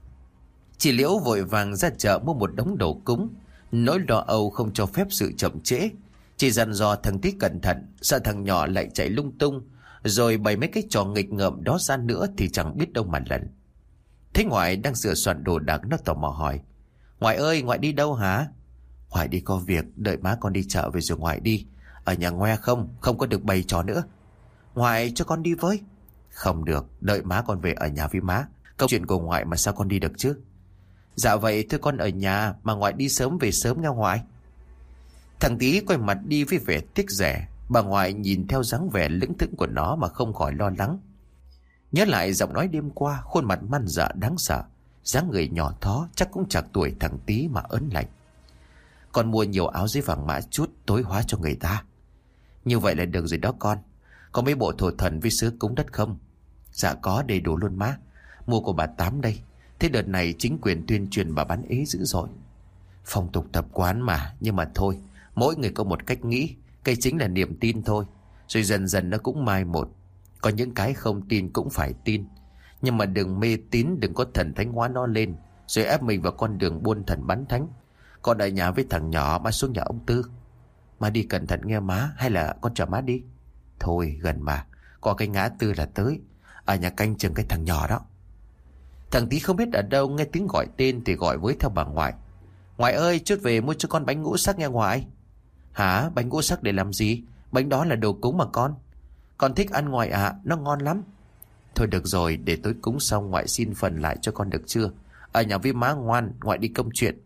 S2: Chị Liễu vội vàng ra chợ mua một đống đồ cúng. Nỗi lo âu không cho phép sự chậm trễ. Chị dặn dò thằng Tí cẩn thận, sợ thằng nhỏ lại chạy lung tung, rồi bày mấy cái trò nghịch ngợm đó ra nữa thì chẳng biết đâu mà lần. Thấy ngoại đang sửa soạn đồ đạc, nó tò mò hỏi: Ngoại ơi, ngoại đi đâu hả? Ngoại đi có việc, đợi má con đi chợ về rồi ngoại đi. Ở nhà ngoe không có được bày trò nữa. Ngoại cho con đi với. Không được, đợi má con về ở nhà với má. Câu chuyện của ngoại mà sao con đi được chứ? Dạ vậy thôi con ở nhà, mà ngoại đi sớm về sớm nha ngoại. Thằng Tí quay mặt đi với vẻ tiếc rẻ. Bà ngoại nhìn theo dáng vẻ lững thững của nó mà không khỏi lo lắng. Nhớ lại giọng nói đêm qua, khuôn mặt man dợ đáng sợ, dáng người nhỏ thó chắc cũng chạc tuổi thằng Tí mà ớn lạnh. Con mua nhiều áo giấy vàng mã chút tối hóa cho người ta. Như vậy là được rồi đó con. Có mấy bộ thổ thần với sứ cúng đất không? Dạ có, đầy đủ luôn má. Mua của bà Tám đây. Thế đợt này chính quyền tuyên truyền bà bán ế dữ rồi. Phong tục tập quán mà. Nhưng mà thôi, mỗi người có một cách nghĩ. Cái chính là niềm tin thôi. Rồi dần dần nó cũng mai một. Có những cái không tin cũng phải tin. Nhưng mà đừng mê tín, đừng có thần thánh hóa nó lên, rồi ép mình vào con đường buôn thần bán thánh. Con ở nhà với thằng nhỏ, má xuống nhà ông Tư. Má đi cẩn thận nghe má, hay là con chở má đi? Thôi gần mà, có cái ngã tư là tới. Ở nhà canh chừng cái thằng nhỏ đó. Thằng Tí không biết ở đâu nghe tiếng gọi tên thì gọi với theo bà ngoại. Ngoại ơi, chút về mua cho con bánh ngũ sắc nha ngoại. Hả? Bánh ngũ sắc để làm gì? Bánh đó là đồ cúng mà con. Con thích ăn ngoại ạ, nó ngon lắm. Thôi được rồi, để tối cúng xong ngoại xin phần lại cho con được chưa? Ở nhà với má ngoan, ngoại đi công chuyện.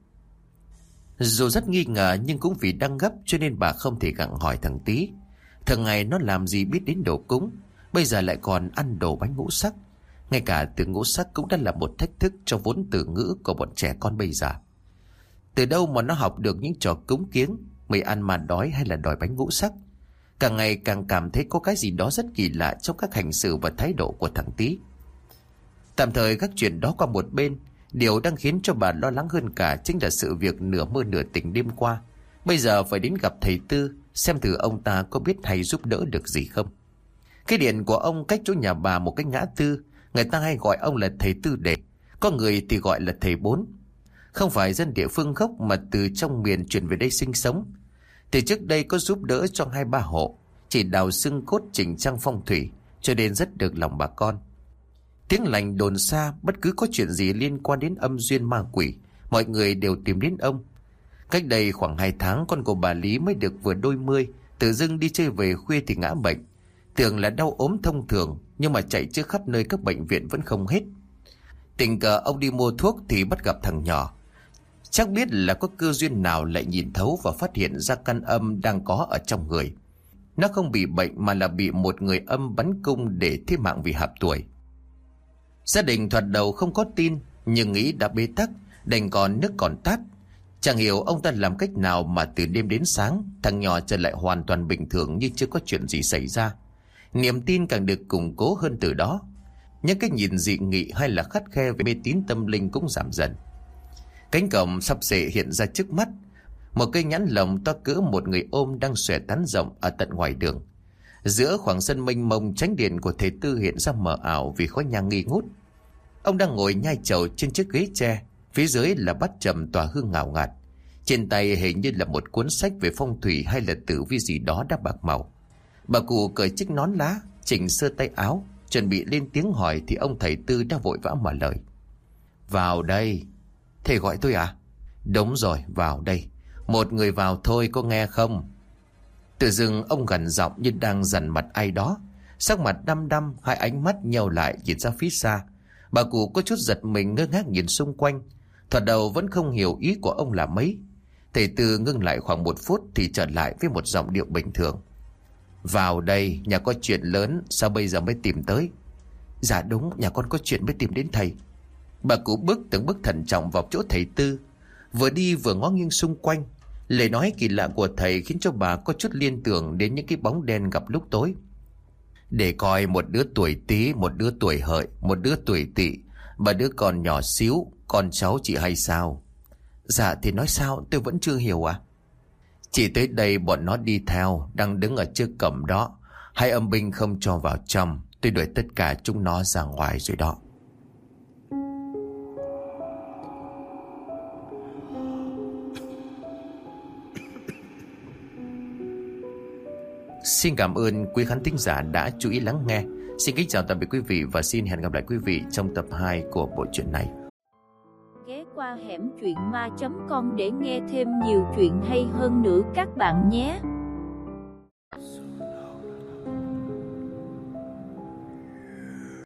S2: Dù rất nghi ngờ nhưng cũng vì đang gấp cho nên bà không thể gặng hỏi thằng Tí. Thường ngày nó làm gì biết đến đồ cúng, bây giờ lại còn ăn đồ bánh ngũ sắc. Ngay cả từ ngũ sắc cũng đã là một thách thức cho vốn từ ngữ của bọn trẻ con bây giờ. Từ đâu mà nó học được những trò cúng kiếng, mày ăn mà đói hay là đòi bánh ngũ sắc? Càng ngày càng cảm thấy có cái gì đó rất kỳ lạ trong các hành xử và thái độ của thằng Tí. Tạm thời các chuyện đó qua một bên, điều đang khiến cho bà lo lắng hơn cả chính là sự việc nửa mơ nửa tỉnh đêm qua. Bây giờ phải đến gặp thầy Tư, xem thử ông ta có biết hay giúp đỡ được gì không. Cái điện của ông cách chỗ nhà bà một cái ngã tư, người ta hay gọi ông là thầy Tư Đệ, có người thì gọi là thầy Bốn. Không phải dân địa phương gốc mà từ trong miền chuyển về đây sinh sống. Từ trước đây có giúp đỡ cho 2-3 hộ, chỉ đào xương cốt chỉnh trang phong thủy, cho nên rất được lòng bà con. Tiếng lành đồn xa, bất cứ có chuyện gì liên quan đến âm duyên ma quỷ, mọi người đều tìm đến ông. Cách đây khoảng 2 tháng, con của bà Lý mới được vừa đôi mươi, tự dưng đi chơi về khuya thì ngã bệnh. Tưởng là đau ốm thông thường, nhưng mà chạy chữa khắp nơi các bệnh viện vẫn không hết. Tình cờ ông đi mua thuốc thì bắt gặp thằng nhỏ. Chắc biết là có cơ duyên nào lại nhìn thấu và phát hiện ra căn âm đang có ở trong người. Nó không bị bệnh mà là bị một người âm bắn cung để thêm mạng vì hạp tuổi. Gia đình thoạt đầu không có tin, nhưng nghĩ đã bế tắc, đành còn nước còn tát. Chẳng hiểu ông ta làm cách nào mà từ đêm đến sáng, thằng nhỏ trở lại hoàn toàn bình thường như chưa có chuyện gì xảy ra. Niềm tin càng được củng cố hơn từ đó. Những cái nhìn dị nghị hay là khắt khe về mê tín tâm linh cũng giảm dần. Cánh cổng sắp xệ hiện ra trước mắt. Một cây nhãn lồng to cỡ một người ôm đang xòe tán rộng ở tận ngoài đường. Giữa khoảng sân mênh mông, chánh điện của thầy Tư hiện ra mờ ảo vì khói nhang nghi ngút. Ông đang ngồi nhai trầu trên chiếc ghế tre, phía dưới là bát trầm tỏa hương ngào ngạt. Trên tay hình như là một cuốn sách về phong thủy hay là tử vi gì đó đã bạc màu. Bà cụ cởi chiếc nón lá, chỉnh sơ tay áo, chuẩn bị lên tiếng hỏi thì ông thầy Tư đã vội vã mở lời. Vào đây. Thầy gọi tôi à? Đúng rồi, vào đây. Một người vào thôi, có nghe không? Tự dưng ông gằn giọng như đang dằn mặt ai đó. Sắc mặt đăm đăm, hai ánh mắt nheo lại nhìn ra phía xa. Bà cụ có chút giật mình, ngơ ngác nhìn xung quanh. Thoạt đầu vẫn không hiểu ý của ông là mấy. Thầy Tư ngưng lại khoảng 1 phút thì trở lại với một giọng điệu bình thường. Vào đây, nhà có chuyện lớn, sao bây giờ mới tìm tới? Dạ đúng, nhà con có chuyện mới tìm đến thầy. Bà cụ bước từng bước thận trọng vào chỗ thầy Tư, vừa đi vừa ngó nghiêng xung quanh. Lời nói kỳ lạ của thầy khiến cho bà có chút liên tưởng đến những cái bóng đen gặp lúc tối. Để coi, một đứa tuổi Tý, một đứa tuổi Hợi, một đứa tuổi Tỵ, 3 đứa con nhỏ xíu, con cháu chị hay sao? Dạ thì nói sao, tôi vẫn chưa hiểu à? Chỉ tới đây bọn nó đi theo, đang đứng ở trước cổng đó. Hai âm binh không cho vào trong, tôi đuổi tất cả chúng nó ra ngoài rồi đó. Xin cảm ơn quý khán thính giả đã chú ý lắng nghe. Xin kính chào tạm biệt quý vị và xin hẹn gặp lại quý vị trong tập 2 của bộ truyện này.
S1: Ghé qua hẻm truyện ma.com để nghe thêm nhiều chuyện hay hơn nữa các bạn nhé.